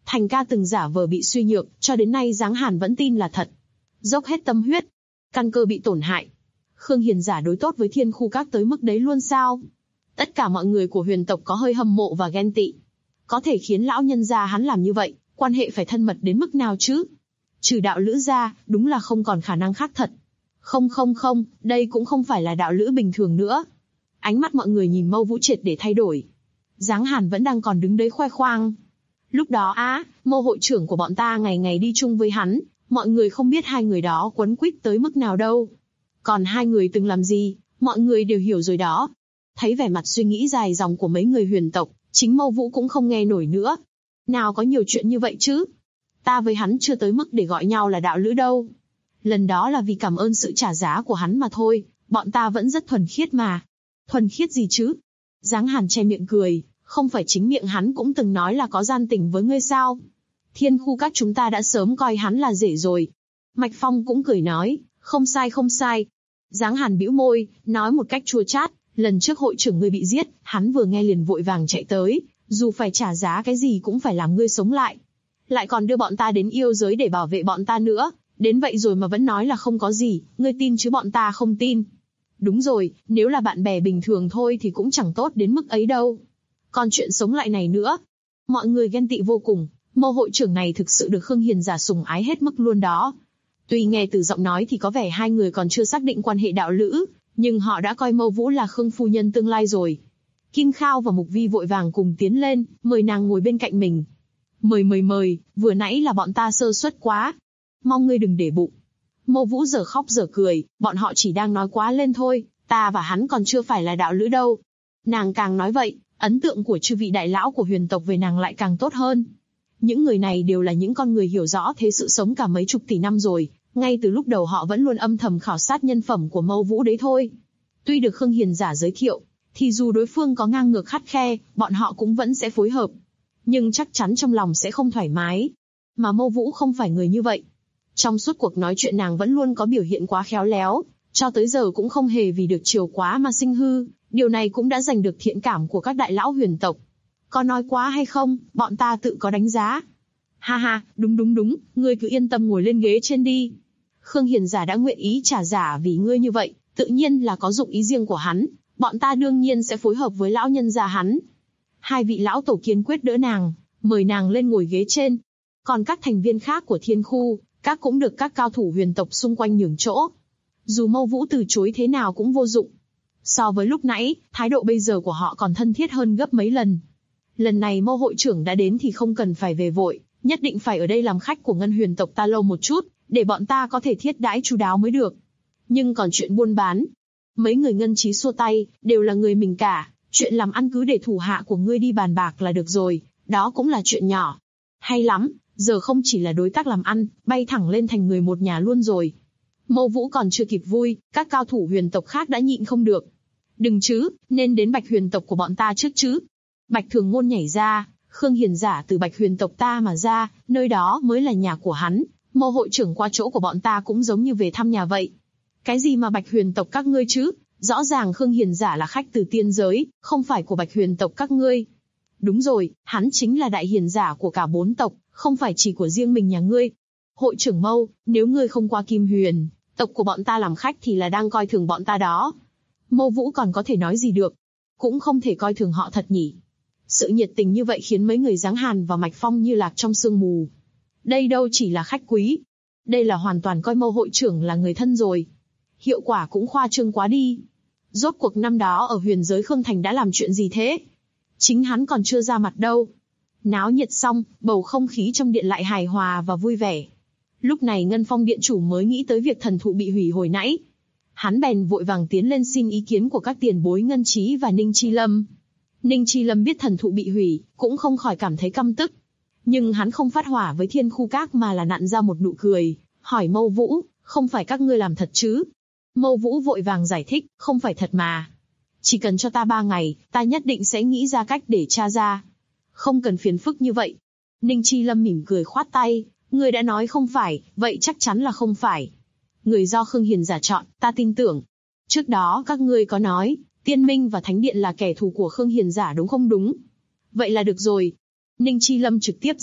Thành ca từng giả vờ bị suy nhược, cho đến nay Giáng Hàn vẫn tin là thật. Dốc hết tâm huyết, căn cơ bị tổn hại. Khương Hiền giả đối tốt với Thiên Khu Các tới mức đấy luôn sao? Tất cả mọi người của huyền tộc có hơi hâm mộ và ghen tị. Có thể khiến lão nhân gia hắn làm như vậy, quan hệ phải thân mật đến mức nào chứ? Trừ đạo lữ ra, đúng là không còn khả năng khác thật. Không, đây cũng không phải là đạo lữ bình thường nữa. Ánh mắt mọi người nhìn Mâu Vũ triệt để thay đổi. Giáng Hàn vẫn đang còn đứng đấy khoe khoang. Lúc đó Mâu hội trưởng của bọn ta ngày ngày đi chung với hắn, mọi người không biết hai người đó quấn quýt tới mức nào đâu. Còn hai người từng làm gì, mọi người đều hiểu rồi đó. Thấy vẻ mặt suy nghĩ dài dòng của mấy người huyền tộc, chính Mâu Vũ cũng không nghe nổi nữa. Nào có nhiều chuyện như vậy chứ? Ta với hắn chưa tới mức để gọi nhau là đạo lữ đâu. Lần đó là vì cảm ơn sự trả giá của hắn mà thôi, bọn ta vẫn rất thuần khiết mà. Thuần khiết gì chứ? Giáng Hàn che miệng cười, không phải chính miệng hắn cũng từng nói là có gian tình với ngươi sao? Thiên Khu Các chúng ta đã sớm coi hắn là rể rồi. Mạch Phong cũng cười nói, không sai. Giáng Hàn bĩu môi, nói một cách chua chát, lần trước hội trưởng ngươi bị giết, hắn vừa nghe liền vội vàng chạy tới, dù phải trả giá cái gì cũng phải làm ngươi sống lại. Lại còn đưa bọn ta đến yêu giới để bảo vệ bọn ta nữa, đến vậy rồi mà vẫn nói là không có gì, ngươi tin chứ bọn ta không tin. Đúng rồi, nếu là bạn bè bình thường thôi thì cũng chẳng tốt đến mức ấy đâu. Còn chuyện sống lại này nữa, mọi người ghen tị vô cùng, Mâu hội trưởng này thực sự được Khương Hiền giả sủng ái hết mức luôn đó. Tuy nghe từ giọng nói thì có vẻ hai người còn chưa xác định quan hệ đạo lữ, nhưng họ đã coi Mâu Vũ là Khương phu nhân tương lai rồi. Kim Khao và Mục Vi vội vàng cùng tiến lên, mời nàng ngồi bên cạnh mình. Mời, vừa nãy là bọn ta sơ suất quá. Mong ngươi đừng để bụng. Mâu Vũ giờ khóc giờ cười, bọn họ chỉ đang nói quá lên thôi, ta và hắn còn chưa phải là đạo lữ đâu. Nàng càng nói vậy, ấn tượng của chư vị đại lão của huyền tộc về nàng lại càng tốt hơn. Những người này đều là những con người hiểu rõ thế sự sống cả mấy chục tỷ năm rồi, ngay từ lúc đầu họ vẫn luôn âm thầm khảo sát nhân phẩm của Mâu Vũ đấy thôi. Tuy được Khương Hiền giả giới thiệu, thì dù đối phương có ngang ngược khắt khe, bọn họ cũng vẫn sẽ phối hợp. Nhưng chắc chắn trong lòng sẽ không thoải mái. Mà Mâu Vũ không phải người như vậy. Trong suốt cuộc nói chuyện nàng vẫn luôn có biểu hiện quá khéo léo, cho tới giờ cũng không hề vì được chiều quá mà sinh hư, điều này cũng đã giành được thiện cảm của các đại lão huyền tộc. Có nói quá hay không, bọn ta tự có đánh giá. Ha, đúng, ngươi cứ yên tâm ngồi lên ghế trên đi. Khương Hiền giả đã nguyện ý trả giả vì ngươi như vậy, tự nhiên là có dụng ý riêng của hắn, bọn ta đương nhiên sẽ phối hợp với lão nhân gia hắn. Hai vị lão tổ kiên quyết đỡ nàng, mời nàng lên ngồi ghế trên. Còn các thành viên khác của Thiên Khu Các cũng được các cao thủ huyền tộc xung quanh nhường chỗ. Dù Mâu Vũ từ chối thế nào cũng vô dụng. So với lúc nãy, thái độ bây giờ của họ còn thân thiết hơn gấp mấy lần. Lần này Mâu hội trưởng đã đến thì không cần phải về vội, nhất định phải ở đây làm khách của Ngân huyền tộc ta lâu một chút, để bọn ta có thể thiết đãi chu đáo mới được. Nhưng còn chuyện buôn bán, mấy người Ngân Trí xua tay, đều là người mình cả, chuyện làm ăn cứ để thủ hạ của ngươi đi bàn bạc là được rồi, đó cũng là chuyện nhỏ. Hay lắm, giờ không chỉ là đối tác làm ăn, bay thẳng lên thành người một nhà luôn rồi. Mâu Vũ còn chưa kịp vui, các cao thủ huyền tộc khác đã nhịn không được. Đừng chứ, nên đến Bạch huyền tộc của bọn ta trước chứ. Bạch Thường Ngôn nhảy ra, Khương Hiền giả từ Bạch huyền tộc ta mà ra, nơi đó mới là nhà của hắn, Mâu hội trưởng qua chỗ của bọn ta cũng giống như về thăm nhà vậy. Cái gì mà Bạch huyền tộc các ngươi chứ, rõ ràng Khương Hiền giả là khách từ tiên giới, không phải của Bạch huyền tộc các ngươi. Đúng rồi, hắn chính là đại hiền giả của cả 4 tộc, không phải chỉ của riêng mình nhà ngươi. Hội trưởng Mâu, nếu ngươi không qua Kim Huyền tộc của bọn ta làm khách thì là đang coi thường bọn ta đó. Mâu Vũ còn có thể nói gì được, cũng không thể coi thường họ thật nhỉ. Sự nhiệt tình như vậy khiến mấy người Giáng Hàn và Mạch Phong như lạc trong sương mù. Đây đâu chỉ là khách quý, đây là hoàn toàn coi Mâu hội trưởng là người thân rồi. Hiệu quả cũng khoa trương quá đi. Rốt cuộc năm đó ở huyền giới Khương Thành đã làm chuyện gì thế? Chính hắn còn chưa ra mặt đâu. Náo nhiệt xong, bầu không khí trong điện lại hài hòa và vui vẻ. Lúc này Ngân Phong điện chủ mới nghĩ tới việc thần thụ bị hủy hồi nãy. Hắn bèn vội vàng tiến lên xin ý kiến của các tiền bối Ngân Trí và Ninh Chi Lâm. Ninh Chi Lâm biết thần thụ bị hủy, cũng không khỏi cảm thấy căm tức. Nhưng hắn không phát hỏa với Thiên Khu Các mà là nặn ra một nụ cười, hỏi Mâu Vũ, không phải các ngươi làm thật chứ? Mâu Vũ vội vàng giải thích, không phải thật mà. Chỉ cần cho ta 3 ngày, ta nhất định sẽ nghĩ ra cách để tra ra. Không cần phiền phức như vậy. Ninh Chi Lâm mỉm cười khoát tay, người đã nói không phải, vậy chắc chắn là không phải. Người do Khương Hiền giả chọn, ta tin tưởng. Trước đó các ngươi có nói, Tiên Minh và Thánh Điện là kẻ thù của Khương Hiền giả đúng không đúng? Vậy là được rồi. Ninh Chi Lâm trực tiếp ra lệnh,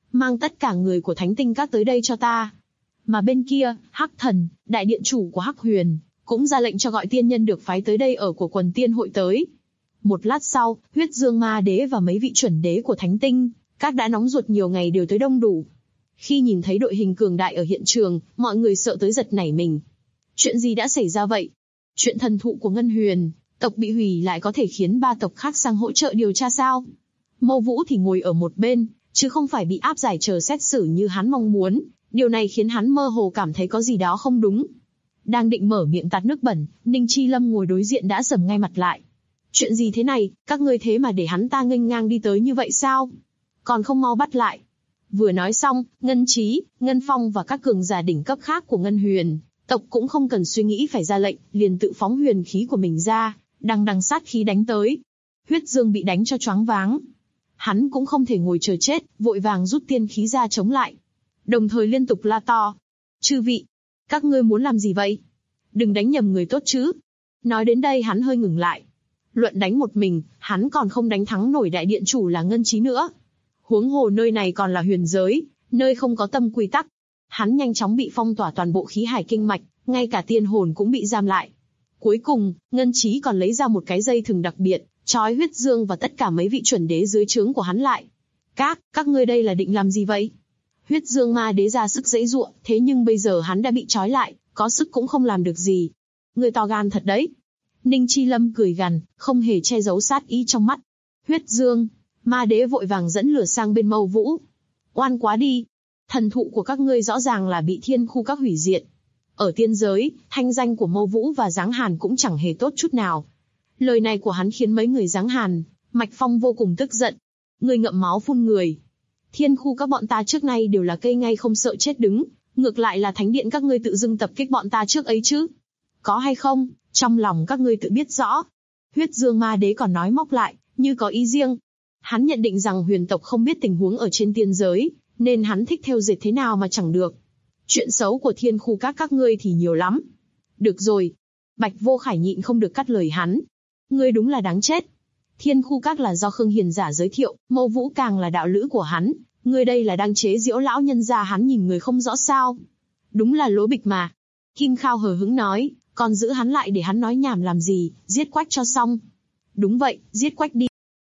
mang tất cả người của Thánh Tinh Các tới đây cho ta. Mà bên kia, Hắc Thần, đại điện chủ của Hắc Huyền, cũng ra lệnh cho gọi tiên nhân được phái tới đây ở của quần tiên hội tới. Một lát sau, Huyết Dương Ma Đế và mấy vị chuẩn đế của Thánh Tinh Các đã nóng ruột nhiều ngày đều tới đông đủ. Khi nhìn thấy đội hình cường đại ở hiện trường, mọi người sợ tới giật nảy mình. Chuyện gì đã xảy ra vậy? Chuyện thần thụ của Ngân Huyền tộc bị hủy lại có thể khiến 3 tộc khác sang hỗ trợ điều tra sao? Mâu Vũ thì ngồi ở một bên, chứ không phải bị áp giải chờ xét xử như hắn mong muốn. Điều này khiến hắn mơ hồ cảm thấy có gì đó không đúng. Đang định mở miệng tạt nước bẩn, Ninh Chi Lâm ngồi đối diện đã sầm ngay mặt lại. Chuyện gì thế này, các ngươi thế mà để hắn ta nghênh ngang đi tới như vậy sao? Còn không mau bắt lại. Vừa nói xong, Ngân Trí, Ngân Phong và các cường giả đỉnh cấp khác của Ngân Huyền tộc cũng không cần suy nghĩ phải ra lệnh, liền tự phóng huyền khí của mình ra, đằng sát khí đánh tới. Huyết Dương bị đánh cho choáng váng. Hắn cũng không thể ngồi chờ chết, vội vàng rút tiên khí ra chống lại. Đồng thời liên tục la to. Chư vị, các ngươi muốn làm gì vậy? Đừng đánh nhầm người tốt chứ. Nói đến đây hắn hơi ngừng lại. Luận đánh một mình, hắn còn không đánh thắng nổi đại điện chủ là Ngân Trí nữa. Huống hồ nơi này còn là huyền giới, nơi không có tâm quy tắc. Hắn nhanh chóng bị phong tỏa toàn bộ khí hải kinh mạch, ngay cả tiên hồn cũng bị giam lại. Cuối cùng, Ngân Trí còn lấy ra một cái dây thừng đặc biệt, trói Huyết Dương và tất cả mấy vị chuẩn đế dưới trướng của hắn lại. Các ngươi đây là định làm gì vậy? Huyết Dương Ma Đế ra sức giãy giụa, thế nhưng bây giờ hắn đã bị trói lại, có sức cũng không làm được gì. Ngươi to gan thật đấy. Ninh Chi Lâm cười gằn, không hề che giấu sát ý trong mắt. Huyết Dương Ma Đế vội vàng dẫn lửa sang bên Mâu Vũ. Oan quá đi. Thần thụ của các ngươi rõ ràng là bị Thiên Khu Các hủy diệt. Ở tiên giới, thanh danh của Mâu Vũ và Giáng Hàn cũng chẳng hề tốt chút nào. Lời này của hắn khiến mấy người Giáng Hàn, Mạch Phong vô cùng tức giận. Ngươi ngậm máu phun người. Thiên Khu Các bọn ta trước nay đều là cây ngay không sợ chết đứng, ngược lại là thánh điện các ngươi tự dưng tập kích bọn ta trước ấy chứ. Có hay không, trong lòng các ngươi tự biết rõ. Huyết Dương Ma Đế còn nói móc lại, như có ý riêng. Hắn nhận định rằng huyền tộc không biết tình huống ở trên tiên giới, nên hắn thích theo dệt thế nào mà chẳng được. Chuyện xấu của Thiên Khu các ngươi thì nhiều lắm. Được rồi. Bạch Vô Khải nhịn không được cắt lời hắn. Ngươi đúng là đáng chết. Thiên Khu Các là do Khương Hiền giả giới thiệu, Mâu Vũ càng là đạo lữ của hắn. Ngươi đây là đang chế giễu lão nhân gia hắn nhìn người không rõ sao. Đúng là lố bịch mà. Kim Khao hờ hững nói, còn giữ hắn lại để hắn nói nhảm làm gì, giết Quách cho xong. Đúng vậy, giết Quách đi.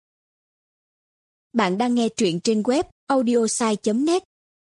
Bạn đang nghe truyện trên web audiosai.net.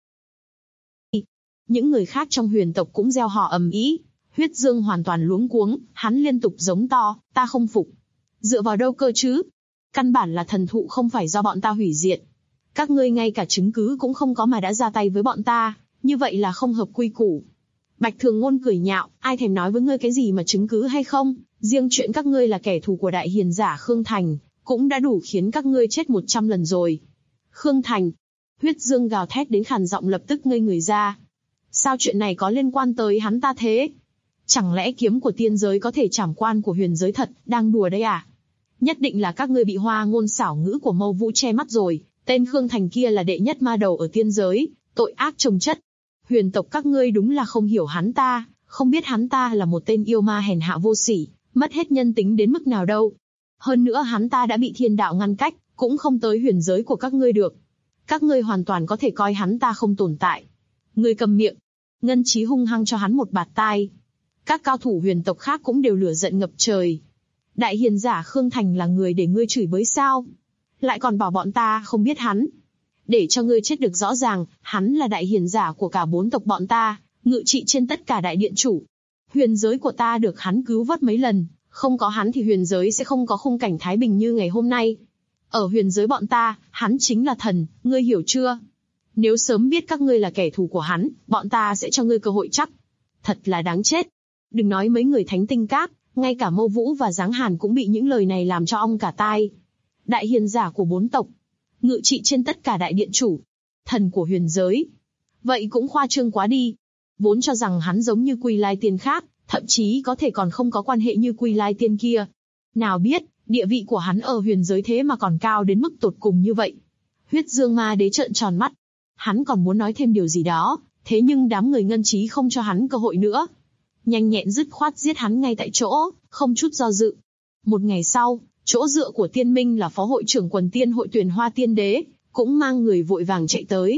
Những người khác trong huyền tộc cũng reo hò ầm ĩ. Huyết Dương hoàn toàn luống cuống, hắn liên tục giống to, ta không phục. Dựa vào đâu cơ chứ? Căn bản là thần thụ không phải do bọn ta hủy diệt. Các ngươi ngay cả chứng cứ cũng không có mà đã ra tay với bọn ta, như vậy là không hợp quy củ. Bạch Thường Ngôn cười nhạo, ai thèm nói với ngươi cái gì mà chứng cứ hay không, riêng chuyện các ngươi là kẻ thù của đại hiền giả Khương Thành, cũng đã đủ khiến các ngươi chết 100 lần rồi. Khương Thành. Huyết Dương gào thét đến khàn giọng lập tức ngây người ra. Sao chuyện này có liên quan tới hắn ta thế? Chẳng lẽ kiếm của tiên giới có thể trảm quan của huyền giới thật, đang đùa đấy à? Nhất định là các ngươi bị hoa ngôn xảo ngữ của Mâu Vũ che mắt rồi, tên Khương Thành kia là đệ nhất ma đầu ở tiên giới, tội ác chồng chất. Huyền tộc các ngươi đúng là không hiểu hắn ta, không biết hắn ta là một tên yêu ma hèn hạ vô sỉ, mất hết nhân tính đến mức nào đâu. Hơn nữa hắn ta đã bị thiên đạo ngăn cách, cũng không tới huyền giới của các ngươi được. Các ngươi hoàn toàn có thể coi hắn ta không tồn tại. Ngươi cầm miệng. Ngân Trí hung hăng cho hắn một bạt tai. Các cao thủ huyền tộc khác cũng đều lửa giận ngập trời. Đại hiền giả Khương Thành là người để ngươi chửi bới sao? Lại còn bảo bọn ta không biết hắn. Để cho ngươi chết được rõ ràng, hắn là đại hiền giả của cả 4 tộc bọn ta, ngự trị trên tất cả đại điện chủ. Huyền giới của ta được hắn cứu vớt mấy lần, không có hắn thì huyền giới sẽ không có khung cảnh thái bình như ngày hôm nay. Ở huyền giới bọn ta, hắn chính là thần, ngươi hiểu chưa? Nếu sớm biết các ngươi là kẻ thù của hắn, bọn ta sẽ cho ngươi cơ hội chắc. Thật là đáng chết. Đừng nói mấy người Thánh Tinh Các, ngay cả Mâu Vũ và Giáng Hàn cũng bị những lời này làm cho ong cả tai. Đại hiền giả của 4 tộc, ngự trị trên tất cả đại điện chủ, thần của huyền giới. Vậy cũng khoa trương quá đi. Vốn cho rằng hắn giống như Quy Lai Tiên khác, thậm chí có thể còn không có quan hệ như Quy Lai Tiên kia. Nào biết, địa vị của hắn ở huyền giới thế mà còn cao đến mức tột cùng như vậy. Huyết Dương Ma Đế trợn tròn mắt. Hắn còn muốn nói thêm điều gì đó, thế nhưng đám người Ngân Trí không cho hắn cơ hội nữa. Nhanh nhẹn dứt khoát giết hắn ngay tại chỗ, không chút do dự. Một ngày sau, chỗ dựa của Tiên Minh là phó hội trưởng quần tiên hội Tuyền Hoa Tiên Đế, cũng mang người vội vàng chạy tới.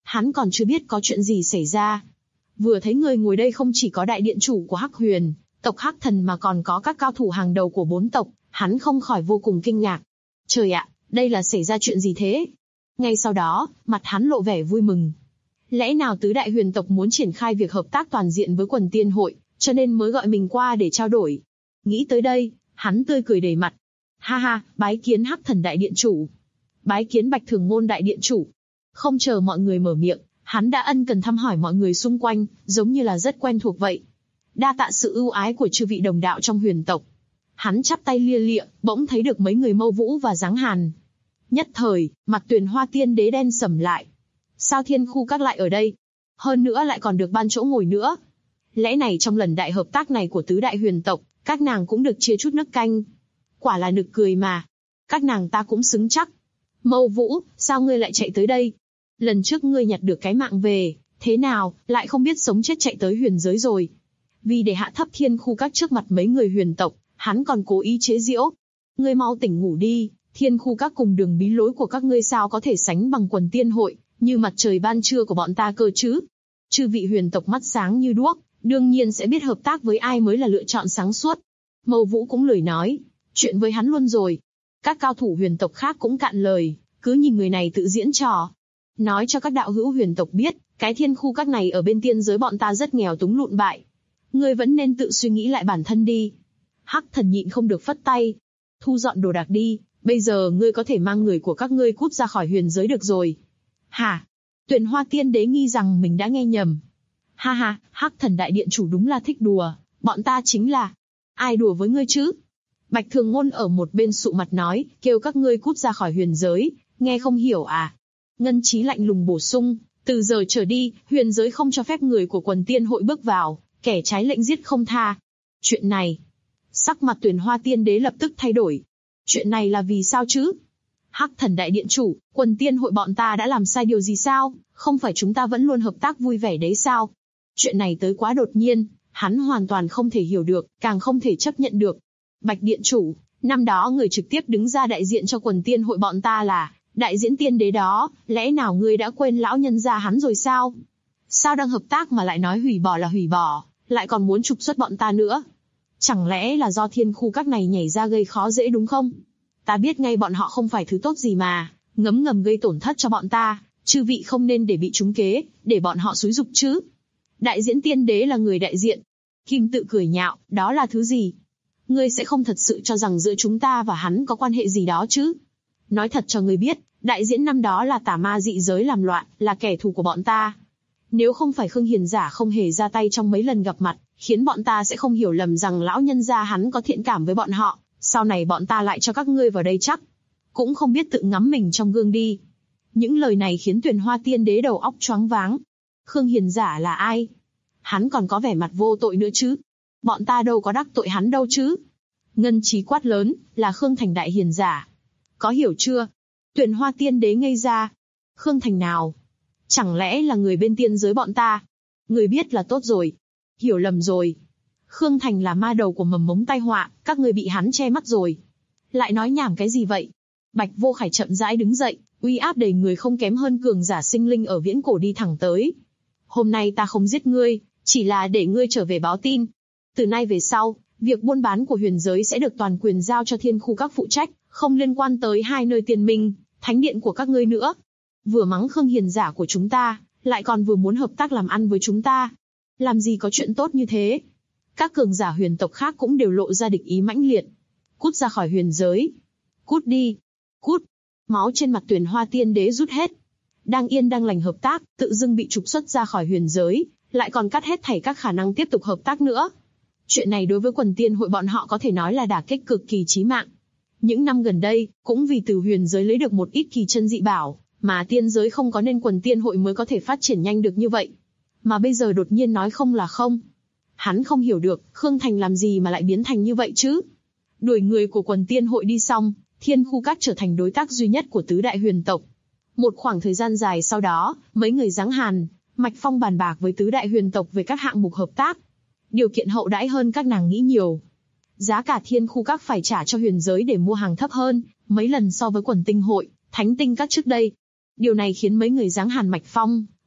Hắn còn chưa biết có chuyện gì xảy ra. Vừa thấy người ngồi đây không chỉ có đại điện chủ của Hắc Huyền, tộc Hắc Thần mà còn có các cao thủ hàng đầu của 4 tộc, hắn không khỏi vô cùng kinh ngạc. Trời ạ, đây là xảy ra chuyện gì thế? Ngay sau đó, mặt hắn lộ vẻ vui mừng. Lẽ nào tứ đại huyền tộc muốn triển khai việc hợp tác toàn diện với quần tiên hội, cho nên mới gọi mình qua để trao đổi. Nghĩ tới đây, hắn tươi cười đầy mặt. Ha ha, bái kiến Hắc Thần đại điện chủ. Bái kiến Bạch Thường Ngôn đại điện chủ. Không chờ mọi người mở miệng, hắn đã ân cần thăm hỏi mọi người xung quanh, giống như là rất quen thuộc vậy. Đa tạ sự ưu ái của chư vị đồng đạo trong huyền tộc. Hắn chắp tay lia lịa, bỗng thấy được mấy người Mâu Vũ và Giáng Hàn. Nhất thời, mặt Tuyền Hoa Tiên Đế đen sầm lại. Sao Thiên Khu các lại ở đây? Hơn nữa lại còn được ban chỗ ngồi nữa. Lẽ này trong lần đại hợp tác này của tứ đại huyền tộc, các nàng cũng được chia chút nước canh. Quả là nực cười mà. Các nàng ta cũng xứng chắc. Mâu Vũ, sao ngươi lại chạy tới đây? Lần trước ngươi nhặt được cái mạng về, thế nào, lại không biết sống chết chạy tới huyền giới rồi. Vì để hạ thấp Thiên Khu các trước mặt mấy người huyền tộc, hắn còn cố ý chế giễu. Ngươi mau tỉnh ngủ đi, Thiên Khu các cùng đường bí lối của các ngươi sao có thể sánh bằng quần tiên hội, như mặt trời ban trưa của bọn ta cơ chứ. Chư vị huyền tộc mắt sáng như đuốc, đương nhiên sẽ biết hợp tác với ai mới là lựa chọn sáng suốt. Mâu Vũ cũng lười nói, chuyện với hắn luôn rồi. Các cao thủ huyền tộc khác cũng cạn lời, cứ nhìn người này tự diễn trò. Nói cho các đạo hữu huyền tộc biết, cái Thiên Khu các này ở bên tiên giới bọn ta rất nghèo túng lụn bại. Ngươi vẫn nên tự suy nghĩ lại bản thân đi. Hắc Thần nhịn không được phất tay. Thu dọn đồ đạc đi, bây giờ ngươi có thể mang người của các ngươi cút ra khỏi huyền giới được rồi. Hả? Tuyền Hoa Tiên Đế nghi rằng mình đã nghe nhầm. Ha ha, Hắc Thần đại điện chủ đúng là thích đùa, bọn ta chính là... Ai đùa với ngươi chứ? Bạch Thường Ngôn ở một bên sụ mặt nói, kêu các ngươi cút ra khỏi huyền giới, nghe không hiểu à? Ngân Chí lạnh lùng bổ sung, từ giờ trở đi, huyền giới không cho phép người của quần tiên hội bước vào, kẻ trái lệnh giết không tha. Chuyện này, sắc mặt Tuyền Hoa Tiên Đế lập tức thay đổi. Chuyện này là vì sao chứ? Hắc Thần đại điện chủ, quần tiên hội bọn ta đã làm sai điều gì sao? Không phải chúng ta vẫn luôn hợp tác vui vẻ đấy sao? Chuyện này tới quá đột nhiên, hắn hoàn toàn không thể hiểu được, càng không thể chấp nhận được. Bạch điện chủ, năm đó người trực tiếp đứng ra đại diện cho quần tiên hội bọn ta là đại diễn tiên đế đó, lẽ nào ngươi đã quên lão nhân gia hắn rồi sao? Sao đang hợp tác mà lại nói hủy bỏ là hủy bỏ, lại còn muốn trục xuất bọn ta nữa? Chẳng lẽ là do Thiên Khu các này nhảy ra gây khó dễ đúng không? Ta biết ngay bọn họ không phải thứ tốt gì mà, ngấm ngầm gây tổn thất cho bọn ta, chư vị không nên để bị trúng kế, để bọn họ xúi giục chứ. Đại diễn tiên đế là người đại diện. Kim tự cười nhạo, đó là thứ gì? Ngươi sẽ không thật sự cho rằng giữa chúng ta và hắn có quan hệ gì đó chứ? Nói thật cho ngươi biết, đại diễn năm đó là tà ma dị giới làm loạn, là kẻ thù của bọn ta. Nếu không phải Khương Hiền Giả không hề ra tay trong mấy lần gặp mặt, khiến bọn ta sẽ không hiểu lầm rằng lão nhân gia hắn có thiện cảm với bọn họ, sau này bọn ta lại cho các ngươi vào đây chắc. Cũng không biết tự ngắm mình trong gương đi. Những lời này khiến Tuyền Hoa Tiên Đế đầu óc choáng váng. Khương Hiền Giả là ai? Hắn còn có vẻ mặt vô tội nữa chứ. Bọn ta đâu có đắc tội hắn đâu chứ. Ngân Chí quát lớn, là Khương Thành đại hiền giả. Có hiểu chưa? Tuyền Hoa Tiên Đế ngây ra. Khương Thành nào? Chẳng lẽ là người bên tiên giới bọn ta? Người biết là tốt rồi. Hiểu lầm rồi. Khương Thành là ma đầu của mầm mống tai họa, các người bị hắn che mắt rồi. Lại nói nhảm cái gì vậy? Bạch Vô Khải chậm rãi đứng dậy, uy áp đầy người không kém hơn cường giả sinh linh ở viễn cổ đi thẳng tới. Hôm nay ta không giết ngươi, chỉ là để ngươi trở về báo tin. Từ nay về sau, việc buôn bán của huyền giới sẽ được toàn quyền giao cho Thiên Khu các phụ trách, không liên quan tới hai nơi tiên minh, thánh điện của các ngươi nữa. Vừa mắng Khương Hiền Giả của chúng ta, lại còn vừa muốn hợp tác làm ăn với chúng ta. Làm gì có chuyện tốt như thế? Các cường giả huyền tộc khác cũng đều lộ ra địch ý mãnh liệt. Cút ra khỏi huyền giới. Cút đi. Cút. Máu trên mặt Tuyền Hoa Tiên Đế rút hết. Đang yên đang lành hợp tác, tự dưng bị trục xuất ra khỏi huyền giới, lại còn cắt hết thảy các khả năng tiếp tục hợp tác nữa. Chuyện này đối với quần tiên hội bọn họ có thể nói là đả kích cực kỳ chí mạng. Những năm gần đây, cũng vì từ huyền giới lấy được một ít kỳ chân dị bảo, mà tiên giới không có nên quần tiên hội mới có thể phát triển nhanh được như vậy. Mà bây giờ đột nhiên nói không là không. Hắn không hiểu được, Khương Thành làm gì mà lại biến thành như vậy chứ? Đuổi người của quần tiên hội đi xong, Thiên Khu các trở thành đối tác duy nhất của tứ đại huyền tộc. Một khoảng thời gian dài sau đó, mấy người Giáng Hàn, Mạch Phong bàn bạc với tứ đại huyền tộc về các hạng mục hợp tác. Điều kiện hậu đãi hơn các nàng nghĩ nhiều. Giá cả Thiên Khu các phải trả cho huyền giới để mua hàng thấp hơn, mấy lần so với quần tinh hội, thánh tinh các trước đây. Điều này khiến mấy người Giáng Hàn Mạch Phong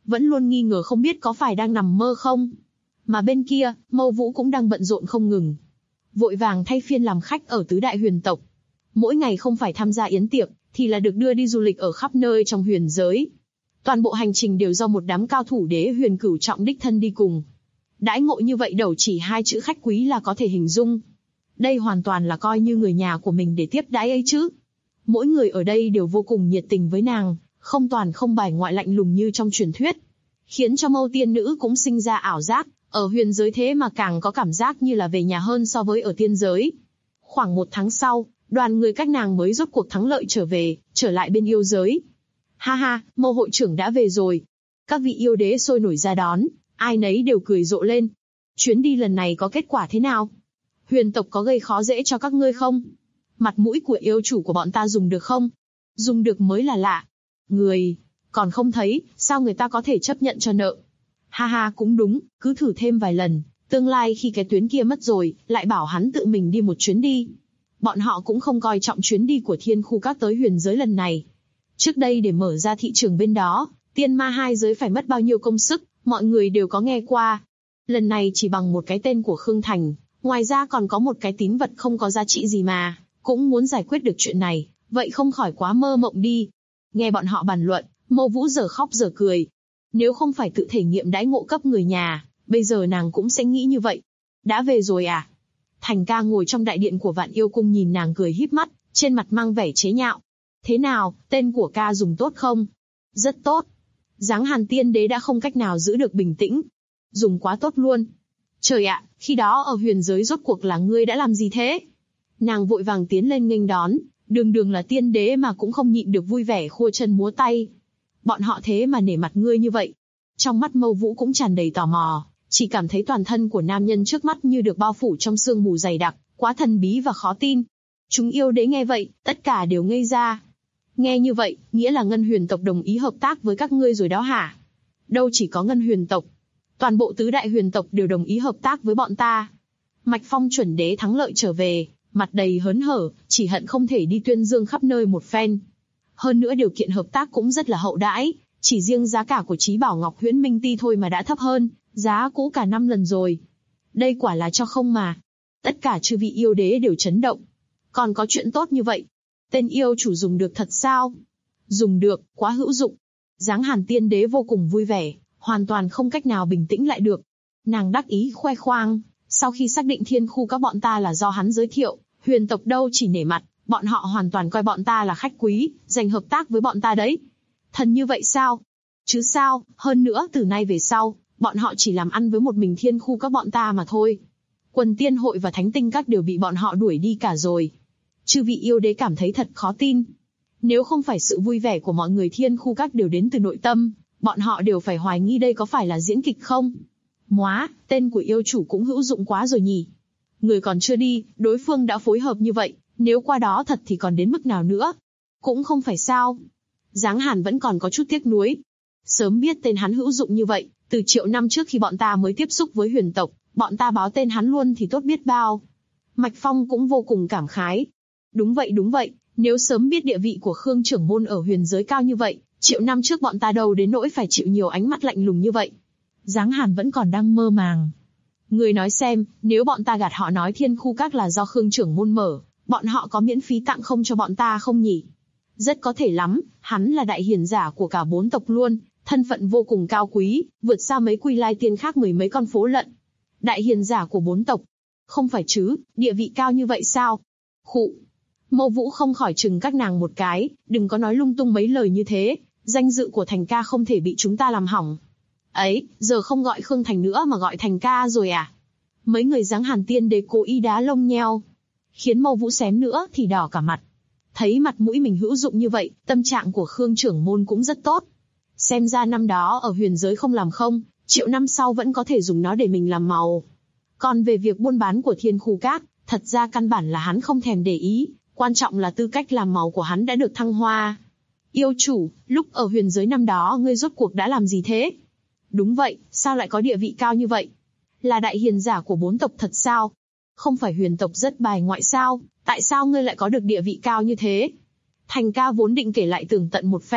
vẫn luôn nghi ngờ không biết có phải đang nằm mơ không. Mà bên kia, Mâu Vũ cũng đang bận rộn không ngừng. Vội vàng thay phiên làm khách ở tứ đại huyền tộc. Mỗi ngày không phải tham gia yến tiệc, thì là được đưa đi du lịch ở khắp nơi trong huyền giới. Toàn bộ hành trình đều do một đám cao thủ đế huyền cửu trọng đích thân đi cùng. Đãi ngộ như vậy đầu chỉ 2 chữ khách quý là có thể hình dung. Đây hoàn toàn là coi như người nhà của mình để tiếp đãi ấy chứ. Mỗi người ở đây đều vô cùng nhiệt tình với nàng, không bài ngoại lạnh lùng như trong truyền thuyết. Khiến cho Mâu tiên nữ cũng sinh ra ảo giác, ở huyền giới thế mà càng có cảm giác như là về nhà hơn so với ở tiên giới. Khoảng 1 tháng sau, đoàn người các nàng mới rốt cuộc thắng lợi trở lại bên yêu giới. Ha ha, Mâu hội trưởng đã về rồi. Các vị yêu đế sôi nổi ra đón, ai nấy đều cười rộ lên. Chuyến đi lần này có kết quả thế nào? Huyền tộc có gây khó dễ cho các ngươi không? Mặt mũi của yêu chủ của bọn ta dùng được không? Dùng được mới là lạ. Người, còn không thấy, sao người ta có thể chấp nhận cho nợ? Ha ha, cũng đúng, cứ thử thêm vài lần, tương lai khi cái tuyến kia mất rồi, lại bảo hắn tự mình đi một chuyến đi. Bọn họ cũng không coi trọng chuyến đi của Thiên Khu Các tới huyền giới lần này. Trước đây để mở ra thị trường bên đó, tiên ma 2 giới phải mất bao nhiêu công sức, mọi người đều có nghe qua. Lần này chỉ bằng một cái tên của Khương Thành, ngoài ra còn có một cái tín vật không có giá trị gì mà, cũng muốn giải quyết được chuyện này, vậy không khỏi quá mơ mộng đi. Nghe bọn họ bàn luận, Mâu Vũ giờ khóc giờ cười. Nếu không phải tự thể nghiệm đãi ngộ cấp người nhà, bây giờ nàng cũng sẽ nghĩ như vậy. Đã về rồi à? Thành ca ngồi trong đại điện của Vạn Yêu Cung nhìn nàng cười híp mắt, trên mặt mang vẻ chế nhạo. Thế nào, tên của ca dùng tốt không? Rất tốt. Giáng Hàn Tiên Đế đã không cách nào giữ được bình tĩnh. Dùng quá tốt luôn. Trời ạ, khi đó ở huyền giới rốt cuộc là ngươi đã làm gì thế? Nàng vội vàng tiến lên nghênh đón, đường là tiên đế mà cũng không nhịn được vui vẻ khua chân múa tay. Bọn họ thế mà nể mặt ngươi như vậy. Trong mắt Mâu Vũ cũng tràn đầy tò mò, chỉ cảm thấy toàn thân của nam nhân trước mắt như được bao phủ trong sương mù dày đặc, quá thần bí và khó tin. Chúng yêu đế nghe vậy, tất cả đều ngây ra. Nghe như vậy, nghĩa là Ngân Huyền tộc đồng ý hợp tác với các ngươi rồi đó hả? Đâu chỉ có Ngân Huyền tộc, toàn bộ tứ đại huyền tộc đều đồng ý hợp tác với bọn ta. Mạch Phong chuẩn đế thắng lợi trở về, mặt đầy hớn hở, chỉ hận không thể đi tuyên dương khắp nơi một phen. Hơn nữa điều kiện hợp tác cũng rất là hậu đãi, chỉ riêng giá cả của Chí Bảo Ngọc Huyễn Minh Ti thôi mà đã thấp hơn giá cũ cả 5 lần rồi. Đây quả là cho không mà. Tất cả chư vị yêu đế đều chấn động. Còn có chuyện tốt như vậy? Tên yêu chủ dùng được thật sao? Dùng được, quá hữu dụng. Giáng Hàn Tiên Đế vô cùng vui vẻ, hoàn toàn không cách nào bình tĩnh lại được. Nàng đắc ý khoe khoang, sau khi xác định Thiên Khu Các bọn ta là do hắn giới thiệu, huyền tộc đâu chỉ nể mặt, bọn họ hoàn toàn coi bọn ta là khách quý, dành hợp tác với bọn ta đấy. Thần như vậy sao? Chứ sao, hơn nữa từ nay về sau, bọn họ chỉ làm ăn với một mình Thiên Khu Các bọn ta mà thôi. Quần Tiên Hội và Thánh Tinh Các đều bị bọn họ đuổi đi cả rồi. Chư vị yêu đế cảm thấy thật khó tin. Nếu không phải sự vui vẻ của mọi người Thiên Khu Các đều đến từ nội tâm, bọn họ đều phải hoài nghi đây có phải là diễn kịch không? Móa, tên của yêu chủ cũng hữu dụng quá rồi nhỉ. Người còn chưa đi, đối phương đã phối hợp như vậy, nếu qua đó thật thì còn đến mức nào nữa? Cũng không phải sao. Giáng Hàn vẫn còn có chút tiếc nuối. Sớm biết tên hắn hữu dụng như vậy, từ triệu năm trước khi bọn ta mới tiếp xúc với huyền tộc, bọn ta báo tên hắn luôn thì tốt biết bao. Mạch Phong cũng vô cùng cảm khái. Đúng vậy, nếu sớm biết địa vị của Khương trưởng môn ở huyền giới cao như vậy, triệu năm trước bọn ta đâu đến nỗi phải chịu nhiều ánh mắt lạnh lùng như vậy. Giáng Hàn vẫn còn đang mơ màng. Người nói xem, nếu bọn ta gạt họ nói Thiên Khu Các là do Khương trưởng môn mở, bọn họ có miễn phí tặng không cho bọn ta không nhỉ? Rất có thể lắm, hắn là đại hiền giả của cả 4 tộc luôn, thân phận vô cùng cao quý, vượt xa mấy Quy Lai tiên khác 10 mấy con phố lận. Đại hiền giả của 4 tộc. Không phải chứ, địa vị cao như vậy sao? Khụ. Mâu Vũ không khỏi chừng các nàng một cái, đừng có nói lung tung mấy lời như thế, danh dự của Thành ca không thể bị chúng ta làm hỏng. Ấy, giờ không gọi Khương Thành nữa mà gọi Thành ca rồi à? Mấy người Giáng Hàn Tiên Đế cố ý đá lông nheo, khiến Mâu Vũ xém nữa thì đỏ cả mặt. Thấy mặt mũi mình hữu dụng như vậy, tâm trạng của Khương trưởng môn cũng rất tốt. Xem ra năm đó ở huyền giới không làm không, triệu năm sau vẫn có thể dùng nó để mình làm màu. Còn về việc buôn bán của Thiên Khu Các, thật ra căn bản là hắn không thèm để ý, quan trọng là tư cách làm màu của hắn đã được thăng hoa. Yêu chủ, lúc ở huyền giới năm đó ngươi rốt cuộc đã làm gì thế? Đúng vậy, sao lại có địa vị cao như vậy? Là đại hiền giả của 4 tộc thật sao? Không phải huyền tộc rất bài ngoại sao? Tại sao ngươi lại có được địa vị cao như thế? Thành ca vốn định kể lại tường tận một phen,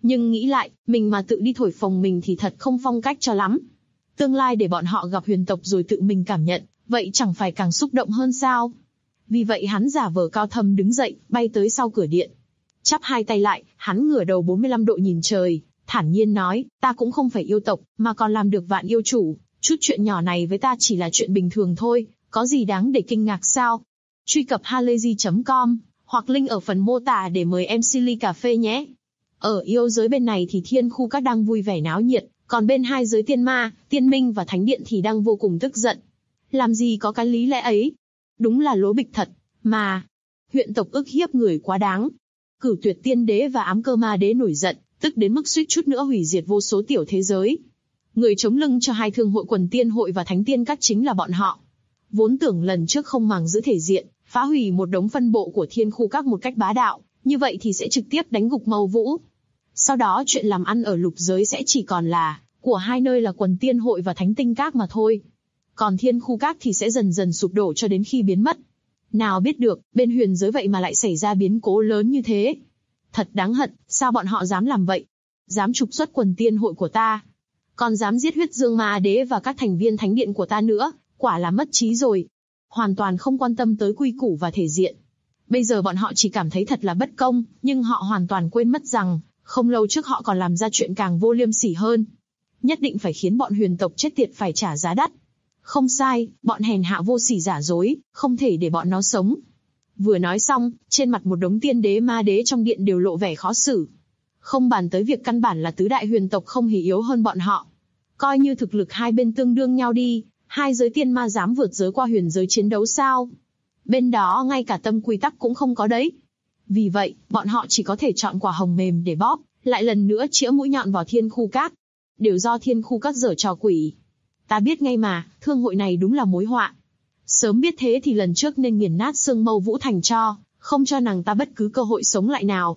Nhưng nghĩ lại, mình mà tự đi thổi phồng mình thì thật không phong cách cho lắm. Tương lai để bọn họ gặp huyền tộc rồi tự mình cảm nhận, vậy chẳng phải càng xúc động hơn sao? Vì vậy hắn giả vờ cao thâm đứng dậy, bay tới sau cửa điện. Chắp hai tay lại, hắn ngửa đầu 45 độ nhìn trời, thản nhiên nói, ta cũng không phải yêu tộc, mà còn làm được vạn yêu chủ. Chút chuyện nhỏ này với ta chỉ là chuyện bình thường thôi, có gì đáng để kinh ngạc sao? Truy cập halayzi.com, hoặc link ở phần mô tả để mời MC ly cà phê nhé. Ở yêu giới bên này thì thiên khu các đang vui vẻ náo nhiệt, còn bên hai giới tiên ma, tiên minh và thánh điện thì đang vô cùng tức giận. Làm gì có cái lý lẽ ấy? Đúng là lố bịch thật, mà. Huyện tộc ức hiếp người quá đáng. Cửu Tuyệt Tiên Đế và Ám Cơ Ma Đế nổi giận, tức đến mức suýt chút nữa hủy diệt vô số tiểu thế giới. Người chống lưng cho hai thương hội Quần Tiên Hội và Thánh Tiên Các chính là bọn họ. Vốn tưởng lần trước không màng giữ thể diện, phá hủy một đống phân bộ của thiên khu các một cách bá đạo, như vậy thì sẽ trực tiếp đánh gục Mâu Vũ. Sau đó chuyện làm ăn ở lục giới sẽ chỉ còn là của hai nơi là Quần Tiên Hội và Thánh Tinh Các mà thôi. Còn thiên khu các thì sẽ dần dần sụp đổ cho đến khi biến mất. Nào biết được, bên huyền giới vậy mà lại xảy ra biến cố lớn như thế. Thật đáng hận, sao bọn họ dám làm vậy? Dám trục xuất Quần Tiên Hội của ta, còn dám giết Huyết Dương Ma Đế và các thành viên thánh điện của ta nữa, quả là mất trí rồi. Hoàn toàn không quan tâm tới quy củ và thể diện. Bây giờ bọn họ chỉ cảm thấy thật là bất công, nhưng họ hoàn toàn quên mất rằng, không lâu trước họ còn làm ra chuyện càng vô liêm sỉ hơn. Nhất định phải khiến bọn huyền tộc chết tiệt phải trả giá đắt. Không sai, bọn hèn hạ vô sỉ giả dối, không thể để bọn nó sống. Vừa nói xong, trên mặt một đống tiên đế ma đế trong điện đều lộ vẻ khó xử. Không bàn tới việc căn bản là tứ đại huyền tộc không hề yếu hơn bọn họ. Coi như thực lực hai bên tương đương nhau đi, hai giới tiên ma dám vượt giới qua huyền giới chiến đấu sao? Bên đó ngay cả tâm quy tắc cũng không có đấy. Vì vậy, bọn họ chỉ có thể chọn quả hồng mềm để bóp, lại lần nữa chĩa mũi nhọn vào thiên khu các. Đều do thiên khu các giở trò quỷ. Ta biết ngay mà, thương hội này đúng là mối họa. Sớm biết thế thì lần trước nên nghiền nát xương Mâu Vũ thành tro, không cho nàng ta bất cứ cơ hội sống lại nào.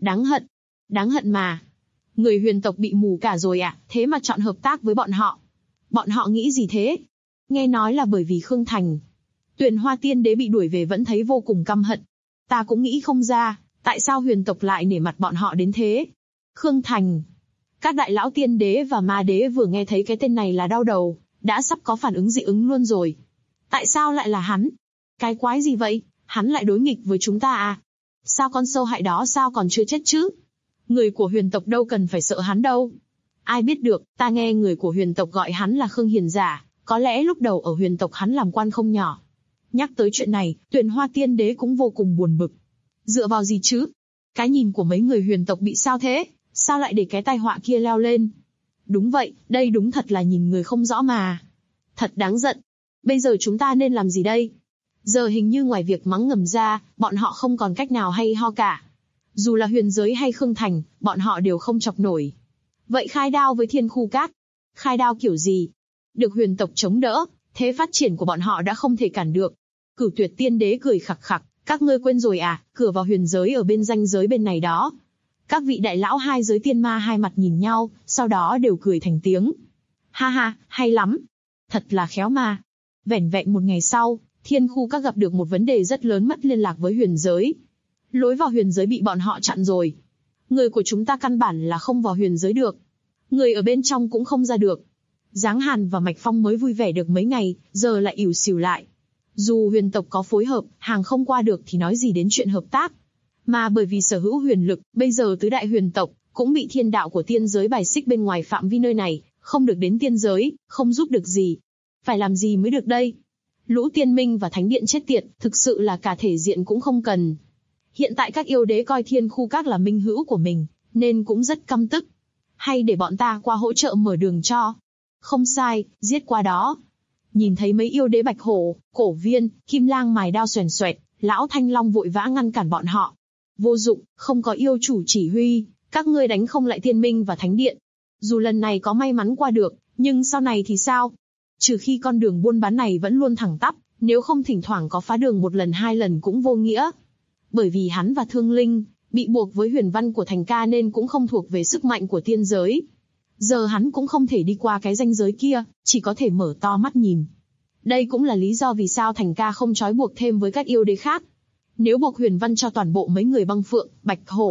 Đáng hận mà. Người huyền tộc bị mù cả rồi à, thế mà chọn hợp tác với bọn họ. Bọn họ nghĩ gì thế? Nghe nói là bởi vì Khương Thành. Tuyền Hoa Tiên Đế bị đuổi về vẫn thấy vô cùng căm hận. Ta cũng nghĩ không ra, tại sao huyền tộc lại nể mặt bọn họ đến thế. Khương Thành. Các đại lão tiên đế và ma đế vừa nghe thấy cái tên này là đau đầu, đã sắp có phản ứng dị ứng luôn rồi. Tại sao lại là hắn? Cái quái gì vậy? Hắn lại đối nghịch với chúng ta à? Sao con sâu hại đó sao còn chưa chết chứ? Người của huyền tộc đâu cần phải sợ hắn đâu. Ai biết được, ta nghe người của huyền tộc gọi hắn là Khương Hiền Giả, có lẽ lúc đầu ở huyền tộc hắn làm quan không nhỏ. Nhắc tới chuyện này, Tuyền Hoa Tiên Đế cũng vô cùng buồn bực. Dựa vào gì chứ? Cái nhìn của mấy người huyền tộc bị sao thế? Sao lại để cái tai họa kia leo lên? Đúng vậy, đây đúng thật là nhìn người không rõ mà. Thật đáng giận. Bây giờ chúng ta nên làm gì đây? Giờ hình như ngoài việc mắng ngầm ra, bọn họ không còn cách nào hay ho cả. Dù là huyền giới hay Khương Thành, bọn họ đều không chọc nổi. Vậy khai đao với thiên khu các. Khai đao kiểu gì? Được huyền tộc chống đỡ, thế phát triển của bọn họ đã không thể cản được. Cửu Tuyệt Tiên Đế cười khặc khặc, các ngươi quên rồi à, cửa vào huyền giới ở bên ranh giới bên này đó. Các vị đại lão hai giới tiên ma hai mặt nhìn nhau, sau đó đều cười thành tiếng. Ha ha, hay lắm. Thật là khéo mà. Vẻn vẹn một ngày sau, thiên khu các gặp được một vấn đề rất lớn, mất liên lạc với huyền giới. Lối vào huyền giới bị bọn họ chặn rồi. Người của chúng ta căn bản là không vào huyền giới được. Người ở bên trong cũng không ra được. Giáng Hàn và Mạch Phong mới vui vẻ được mấy ngày, giờ lại ỉu xìu lại. Dù huyền tộc có phối hợp, hàng không qua được thì nói gì đến chuyện hợp tác. Mà bởi vì sở hữu huyền lực, bây giờ tứ đại huyền tộc cũng bị thiên đạo của tiên giới bài xích bên ngoài phạm vi nơi này, không được đến tiên giới, không giúp được gì. Phải làm gì mới được đây? Lũ tiên minh và thánh điện chết tiệt, thực sự là cả thể diện cũng không cần. Hiện tại các yêu đế coi thiên khu các là minh hữu của mình, nên cũng rất căm tức. Hay để bọn ta qua hỗ trợ mở đường cho. Không sai, giết qua đó. Nhìn thấy mấy yêu đế Bạch Hổ, Cổ Viên, Kim Lang mài đao xoèn xoẹt, lão Thanh Long vội vã ngăn cản bọn họ. Vô dụng, không có yêu chủ chỉ huy, các ngươi đánh không lại tiên minh và thánh điện. Dù lần này có may mắn qua được, nhưng sau này thì sao? Trừ khi con đường buôn bán này vẫn luôn thẳng tắp, nếu không thỉnh thoảng có phá đường một lần hai lần cũng vô nghĩa. Bởi vì hắn và Thương Linh bị buộc với huyền văn của Thành Ca nên cũng không thuộc về sức mạnh của tiên giới. Giờ hắn cũng không thể đi qua cái ranh giới kia, chỉ có thể mở to mắt nhìn. Đây cũng là lý do vì sao Thành Ca không trói buộc thêm với các yêu đế khác. Nếu buộc huyền văn cho toàn bộ mấy người Băng Phượng, Bạch Hổ,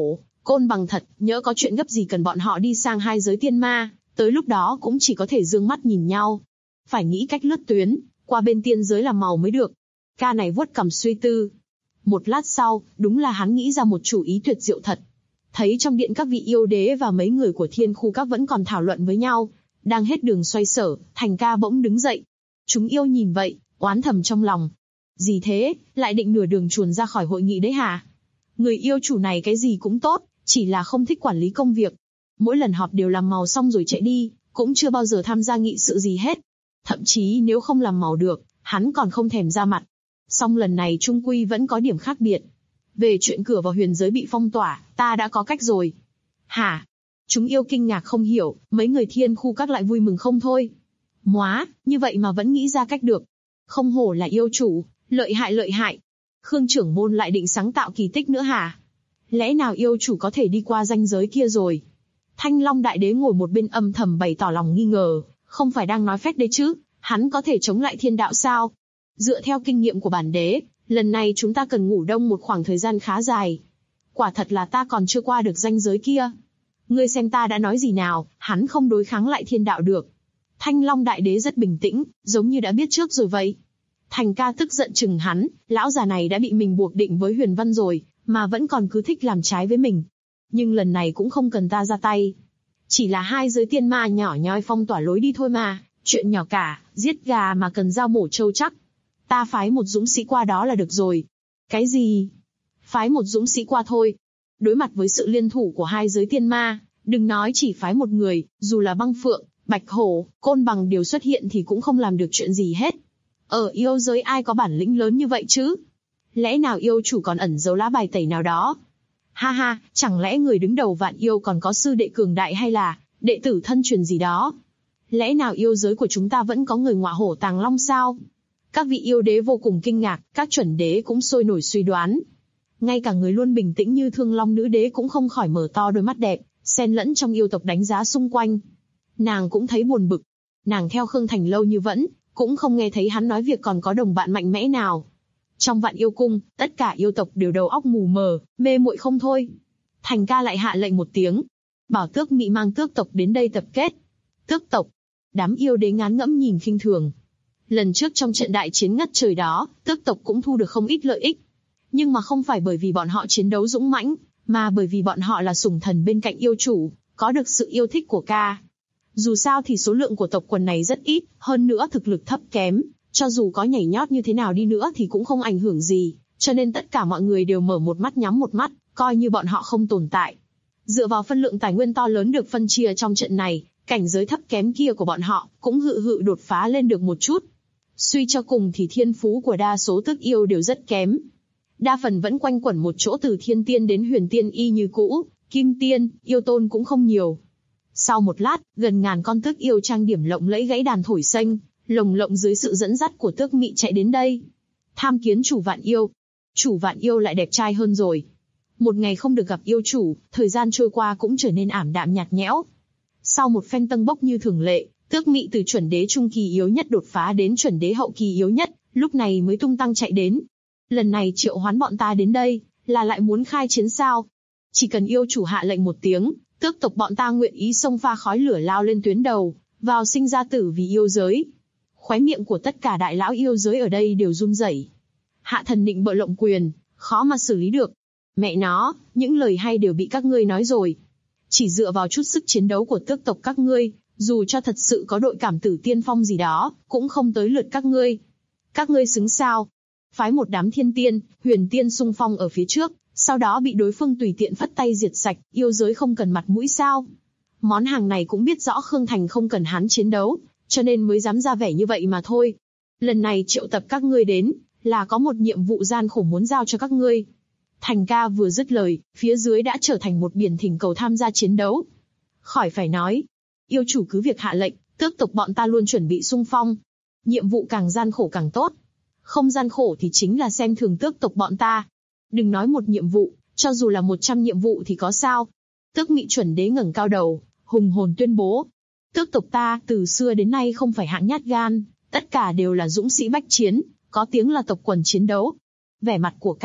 Côn Bằng thật, nhỡ có chuyện gấp gì cần bọn họ đi sang hai giới tiên ma, tới lúc đó cũng chỉ có thể dương mắt nhìn nhau. Phải nghĩ cách lướt tuyến, qua bên tiên giới làm màu mới được. Ca này vuốt cằm suy tư. Một lát sau, đúng là hắn nghĩ ra một chủ ý tuyệt diệu thật. Thấy trong điện các vị yêu đế và mấy người của thiên khu các vẫn còn thảo luận với nhau. Đang hết đường xoay sở, Thành Ca bỗng đứng dậy. Chúng yêu nhìn vậy, oán thầm trong lòng. Gì thế, lại định nửa đường chuồn ra khỏi hội nghị đấy hả? Người yêu chủ này cái gì cũng tốt, chỉ là không thích quản lý công việc. Mỗi lần họp đều làm màu xong rồi chạy đi, cũng chưa bao giờ tham gia nghị sự gì hết. Thậm chí nếu không làm màu được, hắn còn không thèm ra mặt. Song lần này trung quy vẫn có điểm khác biệt. Về chuyện cửa vào huyền giới bị phong tỏa, ta đã có cách rồi. Hả? Chúng yêu kinh ngạc không hiểu, mấy người thiên khu các lại vui mừng không thôi. Móa, như vậy mà vẫn nghĩ ra cách được. Không hổ là yêu chủ, lợi hại lợi hại. Khương trưởng môn lại định sáng tạo kỳ tích nữa hả? Lẽ nào yêu chủ có thể đi qua ranh giới kia rồi? Thanh Long đại đế ngồi một bên âm thầm bày tỏ lòng nghi ngờ, không phải đang nói phét đấy chứ, hắn có thể chống lại thiên đạo sao? Dựa theo kinh nghiệm của bản đế, lần này chúng ta cần ngủ đông một khoảng thời gian khá dài. Quả thật là ta còn chưa qua được ranh giới kia. Ngươi xem ta đã nói gì nào, hắn không đối kháng lại thiên đạo được. Thanh Long đại đế rất bình tĩnh, giống như đã biết trước rồi vậy. Thành Ca tức giận chừng hắn, lão già này đã bị mình buộc định với Huyền Văn rồi, mà vẫn còn cứ thích làm trái với mình. Nhưng lần này cũng không cần ta ra tay. Chỉ là hai giới tiên ma nhỏ nhoi phong tỏa lối đi thôi mà, chuyện nhỏ cả, giết gà mà cần dao mổ trâu chắc. Ta phái một dũng sĩ qua đó là được rồi. Cái gì? Phái một dũng sĩ qua thôi. Đối mặt với sự liên thủ của hai giới tiên ma, đừng nói chỉ phái một người, dù là Băng Phượng, Bạch Hổ, Côn Bằng đều xuất hiện thì cũng không làm được chuyện gì hết. Ở yêu giới ai có bản lĩnh lớn như vậy chứ? Lẽ nào yêu chủ còn ẩn giấu lá bài tẩy nào đó? Ha ha, chẳng lẽ người đứng đầu vạn yêu còn có sư đệ cường đại hay là đệ tử thân truyền gì đó? Lẽ nào yêu giới của chúng ta vẫn có người ngọa hổ tàng long sao? Các vị yêu đế vô cùng kinh ngạc, các chuẩn đế cũng sôi nổi suy đoán. Ngay cả người luôn bình tĩnh như Thương Long nữ đế cũng không khỏi mở to đôi mắt đẹp, xen lẫn trong yêu tộc đánh giá xung quanh. Nàng cũng thấy buồn bực. Nàng theo Khương Thành lâu như vẫn, cũng không nghe thấy hắn nói việc còn có đồng bạn mạnh mẽ nào. Trong Vạn Yêu Cung, tất cả yêu tộc đều đầu óc mù mờ, mê muội không thôi. Thành Ca lại hạ lệnh một tiếng, bảo Tước Mị mang tước tộc đến đây tập kết. Tước tộc? Đám yêu đế ngán ngẫm nhìn khinh thường. Lần trước trong trận đại chiến ngất trời đó, tước tộc cũng thu được không ít lợi ích. Nhưng mà không phải bởi vì bọn họ chiến đấu dũng mãnh, mà bởi vì bọn họ là sủng thần bên cạnh yêu chủ, có được sự yêu thích của ca. Dù sao thì số lượng của tộc quần này rất ít, hơn nữa thực lực thấp kém, cho dù có nhảy nhót như thế nào đi nữa thì cũng không ảnh hưởng gì, cho nên tất cả mọi người đều mở một mắt nhắm một mắt, coi như bọn họ không tồn tại. Dựa vào phân lượng tài nguyên to lớn được phân chia trong trận này, cảnh giới thấp kém kia của bọn họ cũng hự đột phá lên được một chút. Suy cho cùng thì thiên phú của đa số tước yêu đều rất kém. Đa phần vẫn quanh quẩn một chỗ từ thiên tiên đến huyền tiên y như cũ, kim tiên, yêu tôn cũng không nhiều. Sau một lát, gần ngàn con tước yêu trang điểm lộng lẫy gãy đàn thổi xênh, lồng lộng dưới sự dẫn dắt của Tước Mị chạy đến đây. Tham kiến chủ Vạn Yêu. Chủ Vạn Yêu lại đẹp trai hơn rồi. Một ngày không được gặp yêu chủ, thời gian trôi qua cũng trở nên ảm đạm nhạt nhẽo. Sau một phen tâng bốc như thường lệ, Tước Mị từ chuẩn đế trung kỳ yếu nhất đột phá đến chuẩn đế hậu kỳ yếu nhất, lúc này mới tung tăng chạy đến. Lần này triệu hoán bọn ta đến đây, là lại muốn khai chiến sao? Chỉ cần yêu chủ hạ lệnh một tiếng, tước tộc bọn ta nguyện ý xông pha khói lửa lao lên tuyến đầu, vào sinh ra tử vì yêu giới. Khóe miệng của tất cả đại lão yêu giới ở đây đều run rẩy. Hạ thần định bợ lộng quyền, khó mà xử lý được. Mẹ nó, những lời hay đều bị các ngươi nói rồi. Chỉ dựa vào chút sức chiến đấu của tước tộc các ngươi, dù cho thật sự có đội cảm tử tiên phong gì đó, cũng không tới lượt các ngươi. Các ngươi xứng sao? Phái một đám thiên tiên, huyền tiên xung phong ở phía trước, sau đó bị đối phương tùy tiện phất tay diệt sạch, yêu giới không cần mặt mũi sao? Món hàng này cũng biết rõ Khương Thành không cần hắn chiến đấu, cho nên mới dám ra vẻ như vậy mà thôi. Lần này triệu tập các ngươi đến, là có một nhiệm vụ gian khổ muốn giao cho các ngươi. Thành Ca vừa dứt lời, phía dưới đã trở thành một biển thỉnh cầu tham gia chiến đấu. Khỏi phải nói, yêu chủ cứ việc hạ lệnh, tước tộc bọn ta luôn chuẩn bị xung phong. Nhiệm vụ càng gian khổ càng tốt. Không gian khổ thì chính là xem thường tước tộc bọn ta. Đừng nói một nhiệm vụ, cho dù là 100 nhiệm vụ thì có sao. Tước Mị chuẩn đế ngẩng cao đầu, hùng hồn tuyên bố. Tước tộc ta từ xưa đến nay không phải hạng nhát gan, tất cả đều là dũng sĩ bách chiến, có tiếng là tộc quần chiến đấu. Vẻ mặt của các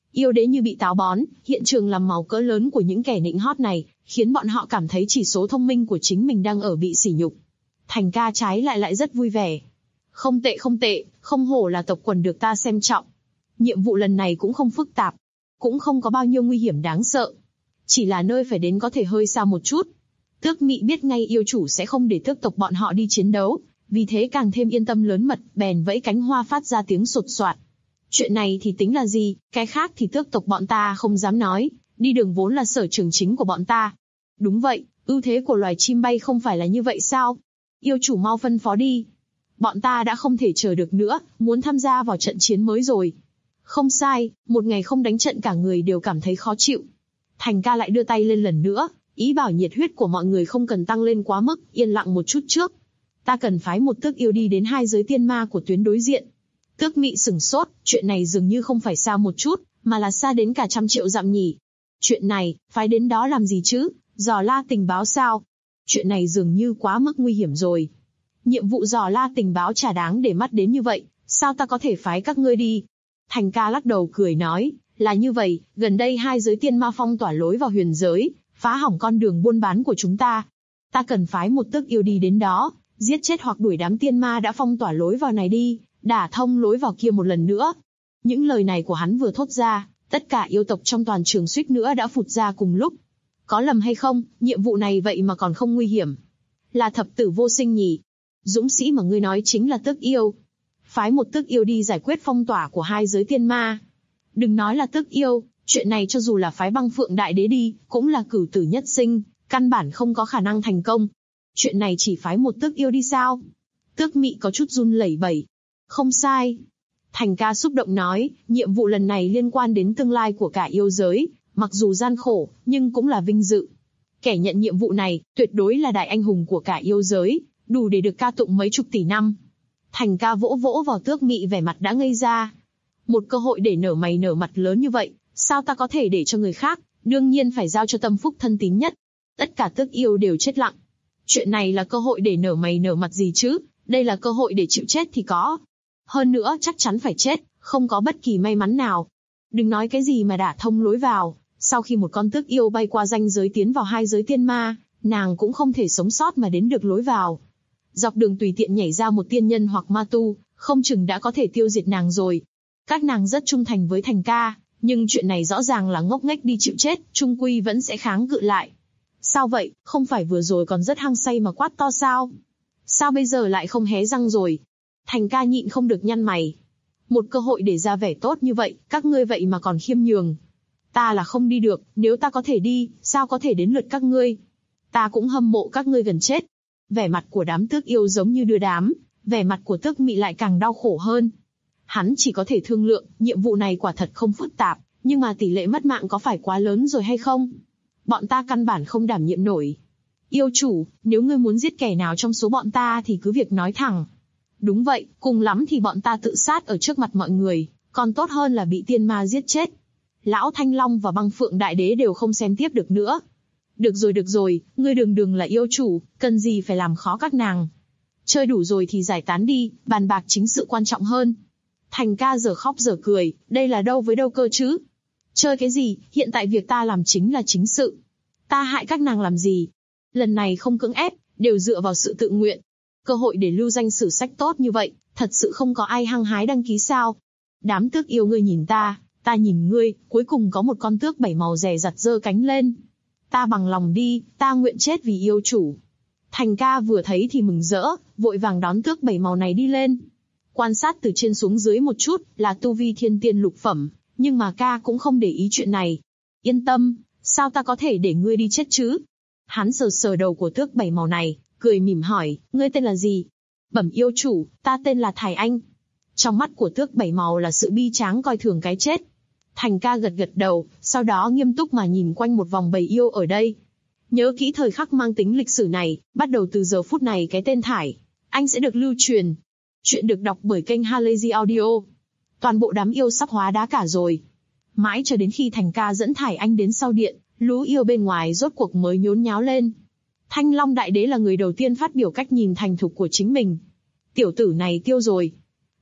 Yêu đế như bị táo bón, hiện trường làm màu cỡ lớn của những kẻ nịnh hót này, khiến bọn họ cảm thấy chỉ số thông minh của chính mình đang ở bị sỉ nhục. Thành ca trái lại rất vui vẻ. Không tệ, không hổ là tộc quần được ta xem trọng. Nhiệm vụ lần này cũng không phức tạp, cũng không có bao nhiêu nguy hiểm đáng sợ. Chỉ là nơi phải đến có thể hơi xa một chút. Tước Mị biết ngay yêu chủ sẽ không để tước tộc bọn họ đi chiến đấu, vì thế càng thêm yên tâm lớn mật, bèn vẫy cánh hoa phát ra tiếng sột soạt. Chuyện này thì tính là gì, cái khác thì tước tộc bọn ta không dám nói, đi đường vốn là sở trường chính của bọn ta. Đúng vậy, ưu thế của loài chim bay không phải là như vậy sao? Yêu chủ mau phân phó đi. Bọn ta đã không thể chờ được nữa, muốn tham gia vào trận chiến mới rồi. Không sai, một ngày không đánh trận cả người đều cảm thấy khó chịu. Thành ca lại đưa tay lên lần nữa, ý bảo nhiệt huyết của mọi người không cần tăng lên quá mức, yên lặng một chút trước. Ta cần phái một tước yêu đi đến hai giới tiên ma của tuyến đối diện. Tước Mị sửng sốt, chuyện này dường như không phải xa một chút, mà là xa đến cả 100 triệu dặm nhỉ. Chuyện này, phái đến đó làm gì chứ, dò la tình báo sao? Chuyện này dường như quá mức nguy hiểm rồi. Nhiệm vụ dò la tình báo chả đáng để mắt đến như vậy, sao ta có thể phái các ngươi đi? Thành ca lắc đầu cười nói, là như vậy, gần đây hai giới tiên ma phong tỏa lối vào huyền giới, phá hỏng con đường buôn bán của chúng ta. Ta cần phái một tước yêu đi đến đó, giết chết hoặc đuổi đám tiên ma đã phong tỏa lối vào này đi, đả thông lối vào kia một lần nữa. Những lời này của hắn vừa thốt ra, tất cả yêu tộc trong toàn trường suýt nữa đã phụt ra cùng lúc. Có lầm hay không, nhiệm vụ này vậy mà còn không nguy hiểm. Là thập tử vô sinh nhỉ? Dũng sĩ mà ngươi nói chính là tước yêu. Phái một tước yêu đi giải quyết phong tỏa của hai giới tiên ma. Đừng nói là tước yêu, chuyện này cho dù là phái Băng Phượng Đại Đế đi, cũng là cửu tử nhất sinh, căn bản không có khả năng thành công. Chuyện này chỉ phái một tước yêu đi sao? Tước Mị có chút run lẩy bẩy. Không sai. Thành ca xúc động nói, nhiệm vụ lần này liên quan đến tương lai của cả yêu giới, mặc dù gian khổ, nhưng cũng là vinh dự. Kẻ nhận nhiệm vụ này, tuyệt đối là đại anh hùng của cả yêu giới, đủ để được ca tụng mấy chục tỷ năm. Thành ca vỗ vỗ vào Tước Mị vẻ mặt đã ngây ra. Một cơ hội để nở mày nở mặt lớn như vậy, sao ta có thể để cho người khác, đương nhiên phải giao cho tâm phúc thân tín nhất. Tất cả tước yêu đều chết lặng. Chuyện này là cơ hội để nở mày nở mặt gì chứ, đây là cơ hội để chịu chết thì có. Hơn nữa chắc chắn phải chết, không có bất kỳ may mắn nào. Đừng nói cái gì mà đả thông lối vào, sau khi một con tước yêu bay qua ranh giới tiến vào hai giới tiên ma, nàng cũng không thể sống sót mà đến được lối vào. Dọc đường tùy tiện nhảy ra một tiên nhân hoặc ma tu, không chừng đã có thể tiêu diệt nàng rồi. Các nàng rất trung thành với Thành ca, nhưng chuyện này rõ ràng là ngốc nghếch đi chịu chết, chung quy vẫn sẽ kháng cự lại. Sao vậy, không phải vừa rồi còn rất hăng say mà quát to sao? Sao bây giờ lại không hé răng rồi? Thành ca nhịn không được nhăn mày. Một cơ hội để ra vẻ tốt như vậy, các ngươi vậy mà còn khiêm nhường. Ta là không đi được, nếu ta có thể đi, sao có thể đến lượt các ngươi? Ta cũng hâm mộ các ngươi gần chết. Vẻ mặt của đám tước yêu giống như đưa đám, vẻ mặt của Tước Mị lại càng đau khổ hơn. Hắn chỉ có thể thương lượng, nhiệm vụ này quả thật không phức tạp, nhưng mà tỷ lệ mất mạng có phải quá lớn rồi hay không? Bọn ta căn bản không đảm nhiệm nổi. Yêu chủ, nếu ngươi muốn giết kẻ nào trong số bọn ta thì cứ việc nói thẳng. Đúng vậy, cùng lắm thì bọn ta tự sát ở trước mặt mọi người, còn tốt hơn là bị tiên ma giết chết. Lão Thanh Long và Băng Phượng Đại Đế đều không xem tiếp được nữa. Được rồi, ngươi đường là yêu chủ, cần gì phải làm khó các nàng. Chơi đủ rồi thì giải tán đi, bàn bạc chính sự quan trọng hơn. Thành ca giờ khóc giờ cười, đây là đâu với đâu cơ chứ? Chơi cái gì, hiện tại việc ta làm chính là chính sự. Ta hại các nàng làm gì? Lần này không cưỡng ép, đều dựa vào sự tự nguyện. Cơ hội để lưu danh sử sách tốt như vậy, thật sự không có ai hăng hái đăng ký sao? Đám tước yêu ngươi nhìn ta nhìn ngươi, cuối cùng có một con tước 7 màu dè dặt giơ cánh lên. Ta bằng lòng đi, ta nguyện chết vì yêu chủ. Thành ca vừa thấy thì mừng rỡ, vội vàng đón tước 7 màu này đi lên. Quan sát từ trên xuống dưới một chút, là tu vi thiên tiên lục phẩm, nhưng mà ca cũng không để ý chuyện này. Yên tâm, sao ta có thể để ngươi đi chết chứ? Hắn sờ đầu của tước 7 màu này, cười mỉm hỏi, ngươi tên là gì? Bẩm yêu chủ, ta tên là Thải Anh. Trong mắt của tước 7 màu là sự bi tráng coi thường cái chết. Thành ca gật đầu, sau đó nghiêm túc mà nhìn quanh một vòng bầy yêu ở đây. Nhớ kỹ thời khắc mang tính lịch sử này, bắt đầu từ giờ phút này cái tên Thải Anh sẽ được lưu truyền. Chuyện được đọc bởi kênh Halazy Audio. Toàn bộ đám yêu sắp hóa đá cả rồi. Mãi cho đến khi Thành ca dẫn Thải Anh đến sau điện, lũ yêu bên ngoài rốt cuộc mới nhốn nháo lên. Thanh Long Đại Đế là người đầu tiên phát biểu cách nhìn thành thục của chính mình. Tiểu tử này tiêu rồi.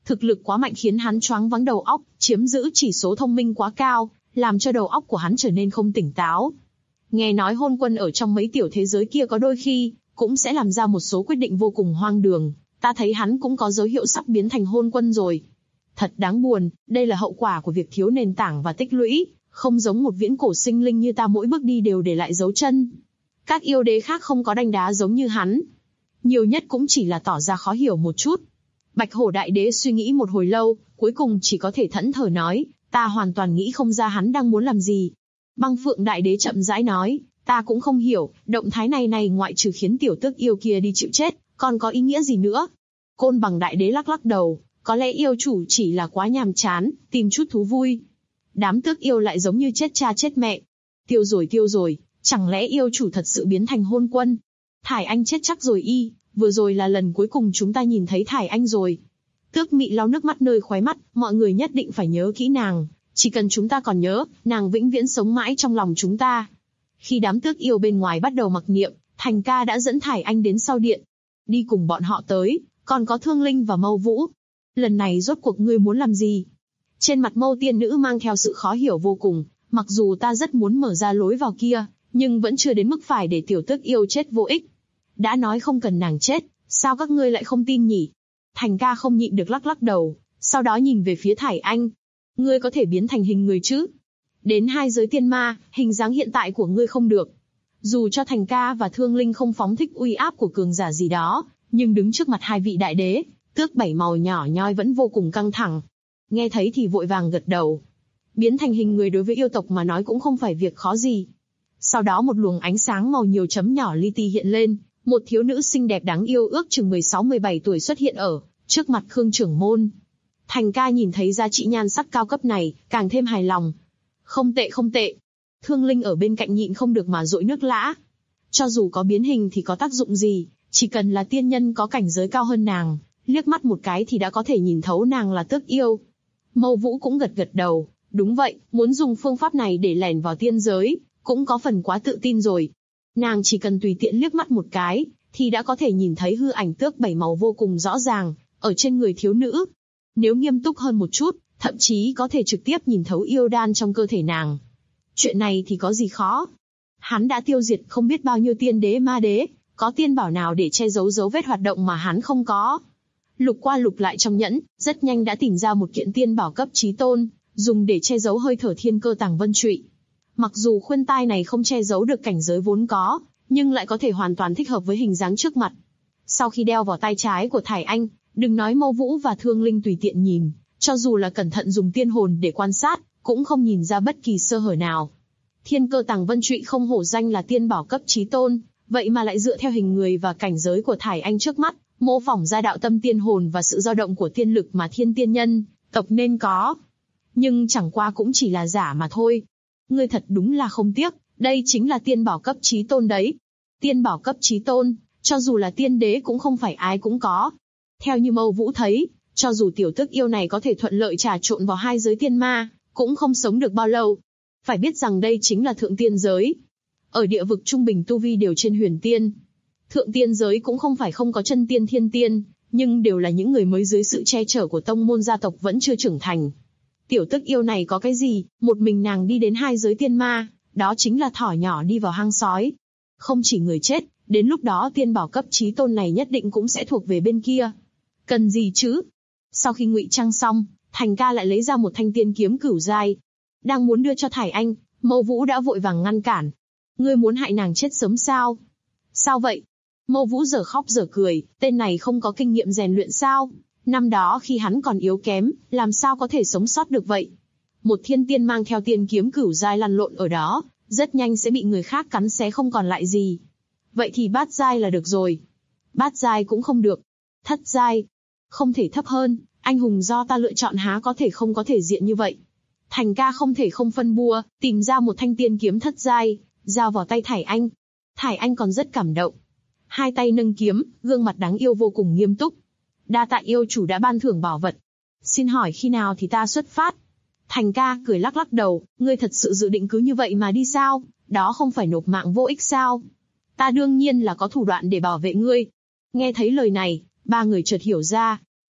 Thực lực quá mạnh khiến hắn choáng váng đầu óc, chiếm giữ chỉ số thông minh quá cao, làm cho đầu óc của hắn trở nên không tỉnh táo. Nghe nói hôn quân ở trong mấy tiểu thế giới kia có đôi khi cũng sẽ làm ra một số quyết định vô cùng hoang đường, ta thấy hắn cũng có dấu hiệu sắp biến thành hôn quân rồi. Thật đáng buồn, đây là hậu quả của việc thiếu nền tảng và tích lũy, không giống một viễn cổ sinh linh như ta mỗi bước đi đều để lại dấu chân. Các yêu đế khác không có đanh đá giống như hắn. Nhiều nhất cũng chỉ là tỏ ra khó hiểu một chút. Bạch Hổ Đại Đế suy nghĩ một hồi lâu, cuối cùng chỉ có thể thẫn thờ nói, ta hoàn toàn nghĩ không ra hắn đang muốn làm gì. Băng Phượng Đại Đế chậm rãi nói, ta cũng không hiểu, động thái này ngoại trừ khiến tiểu tước yêu kia đi chịu chết, còn có ý nghĩa gì nữa. Côn Bằng Đại Đế lắc lắc đầu, có lẽ yêu chủ chỉ là quá nhàm chán, tìm chút thú vui. Đám tước yêu lại giống như chết cha chết mẹ. Tiêu rồi, chẳng lẽ yêu chủ thật sự biến thành hôn quân? Thải Anh chết chắc rồi y, vừa rồi là lần cuối cùng chúng ta nhìn thấy Thải Anh rồi. Tước Mị lau nước mắt nơi khóe mắt, mọi người nhất định phải nhớ kỹ nàng. Chỉ cần chúng ta còn nhớ, nàng vĩnh viễn sống mãi trong lòng chúng ta. Khi đám tước yêu bên ngoài bắt đầu mặc niệm, Thành Ca đã dẫn Thải Anh đến sau điện. Đi cùng bọn họ tới, còn có Thương Linh và Mâu Vũ. Lần này rốt cuộc ngươi muốn làm gì? Trên mặt Mâu tiên nữ mang theo sự khó hiểu vô cùng, mặc dù ta rất muốn mở ra lối vào kia, nhưng vẫn chưa đến mức phải để tiểu tước yêu chết vô ích. Đã nói không cần nàng chết, sao các ngươi lại không tin nhỉ? Thành Ca không nhịn được lắc lắc đầu, sau đó nhìn về phía Thải Anh. Ngươi có thể biến thành hình người chứ? Đến hai giới tiên ma, hình dáng hiện tại của ngươi không được. Dù cho Thành Ca và Thương Linh không phóng thích uy áp của cường giả gì đó, nhưng đứng trước mặt hai vị đại đế, Tước Bảy Màu nhỏ nhoi vẫn vô cùng căng thẳng. Nghe thấy thì vội vàng gật đầu. Biến thành hình người đối với yêu tộc mà nói cũng không phải việc khó gì. Sau đó một luồng ánh sáng màu nhiều chấm nhỏ li ti hiện lên, một thiếu nữ xinh đẹp đáng yêu ước chừng 16-17 tuổi xuất hiện ở trước mặt Khương trưởng môn. Thành Ca nhìn thấy giá trị nhan sắc cao cấp này, càng thêm hài lòng. Không tệ. Thương Linh ở bên cạnh nhịn không được mà dội nước lã. Cho dù có biến hình thì có tác dụng gì, chỉ cần là tiên nhân có cảnh giới cao hơn nàng, liếc mắt một cái thì đã có thể nhìn thấu nàng là tước yêu. Mâu Vũ cũng gật đầu, đúng vậy, muốn dùng phương pháp này để lẻn vào tiên giới, cũng có phần quá tự tin rồi. Nàng chỉ cần tùy tiện liếc mắt một cái, thì đã có thể nhìn thấy hư ảnh Tước Bảy Màu vô cùng rõ ràng, ở trên người thiếu nữ. Nếu nghiêm túc hơn một chút, thậm chí có thể trực tiếp nhìn thấu yêu đan trong cơ thể nàng. Chuyện này thì có gì khó? Hắn đã tiêu diệt không biết bao nhiêu tiên đế ma đế, có tiên bảo nào để che giấu dấu vết hoạt động mà hắn không có. Lục qua lục lại trong nhẫn, rất nhanh đã tìm ra một kiện tiên bảo cấp chí tôn, dùng để che giấu hơi thở thiên cơ tàng vân trụy. Mặc dù khuyên tai này không che giấu được cảnh giới vốn có, nhưng lại có thể hoàn toàn thích hợp với hình dáng trước mặt. Sau khi đeo vào tay trái của Thải Anh, đừng nói Mâu Vũ và Thương Linh tùy tiện nhìn, cho dù là cẩn thận dùng tiên hồn để quan sát, cũng không nhìn ra bất kỳ sơ hở nào. Thiên cơ tàng vân trụy không hổ danh là tiên bảo cấp chí tôn, vậy mà lại dựa theo hình người và cảnh giới của Thải Anh trước mắt, mô phỏng ra đạo tâm tiên hồn và sự dao động của tiên lực mà thiên tiên nhân tộc nên có. Nhưng chẳng qua cũng chỉ là giả mà thôi. Ngươi thật đúng là không tiếc, đây chính là tiên bảo cấp chí tôn đấy. Tiên bảo cấp chí tôn, cho dù là tiên đế cũng không phải ai cũng có. Theo như Mâu Vũ thấy, cho dù tiểu tước yêu này có thể thuận lợi trà trộn vào hai giới tiên ma, cũng không sống được bao lâu. Phải biết rằng đây chính là thượng tiên giới. Ở địa vực trung bình tu vi đều trên huyền tiên. Thượng tiên giới cũng không phải không có chân tiên thiên tiên, nhưng đều là những người mới dưới sự che chở của tông môn gia tộc vẫn chưa trưởng thành. Tiểu tước yêu này có cái gì, một mình nàng đi đến hai giới tiên ma, đó chính là thỏ nhỏ đi vào hang sói. Không chỉ người chết, đến lúc đó tiên bảo cấp chí tôn này nhất định cũng sẽ thuộc về bên kia. Cần gì chứ? Sau khi ngụy trang xong, Thành Ca lại lấy ra một thanh tiên kiếm cửu giai. Đang muốn đưa cho Thải Anh, Mâu Vũ đã vội vàng ngăn cản. Ngươi muốn hại nàng chết sớm sao? Sao vậy? Mâu Vũ dở khóc dở cười, tên này không có kinh nghiệm rèn luyện sao? Năm đó khi hắn còn yếu kém, làm sao có thể sống sót được vậy? Một thiên tiên mang theo tiên kiếm cửu giai lăn lộn ở đó, rất nhanh sẽ bị người khác cắn xé không còn lại gì. Vậy thì bát giai là được rồi. Bát giai cũng không được. Thất giai. Không thể thấp hơn, anh hùng do ta lựa chọn há có thể không có thể diện như vậy. Thành Ca không thể không phân bua, tìm ra một thanh tiên kiếm thất giai, giao vào tay Thải Anh. Thải Anh còn rất cảm động. Hai tay nâng kiếm, gương mặt đáng yêu vô cùng nghiêm túc. Đa tạ yêu chủ đã ban thưởng bảo vật. Xin hỏi khi nào thì ta xuất phát? Thành Ca cười lắc lắc đầu, ngươi thật sự dự định cứ như vậy mà đi sao? Đó không phải nộp mạng vô ích sao? Ta đương nhiên là có thủ đoạn để bảo vệ ngươi. Nghe thấy lời này, ba người chợt hiểu ra.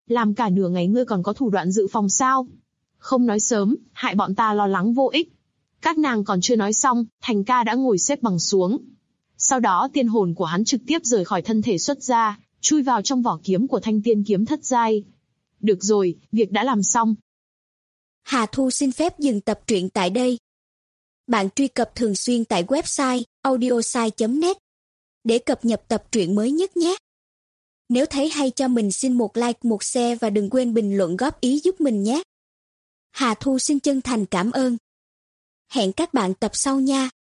Làm cả nửa ngày ngươi còn có thủ đoạn dự phòng sao? Không nói sớm, hại bọn ta lo lắng vô ích. Các nàng còn chưa nói xong, Thành ca đã ngồi xếp bằng xuống. Sau đó tiên hồn của hắn trực tiếp rời khỏi thân thể xuất ra, chui vào trong vỏ kiếm của thanh tiên kiếm thất giai. Được rồi, việc đã làm xong.
Hà Thu xin phép dừng tập truyện tại đây. Bạn truy cập thường xuyên tại website audiosai.net để cập nhật tập truyện mới nhất nhé. Nếu thấy hay cho mình xin một like, một share và đừng quên bình luận góp ý giúp mình nhé. Hà Thu xin chân thành cảm ơn. Hẹn các bạn tập sau nha.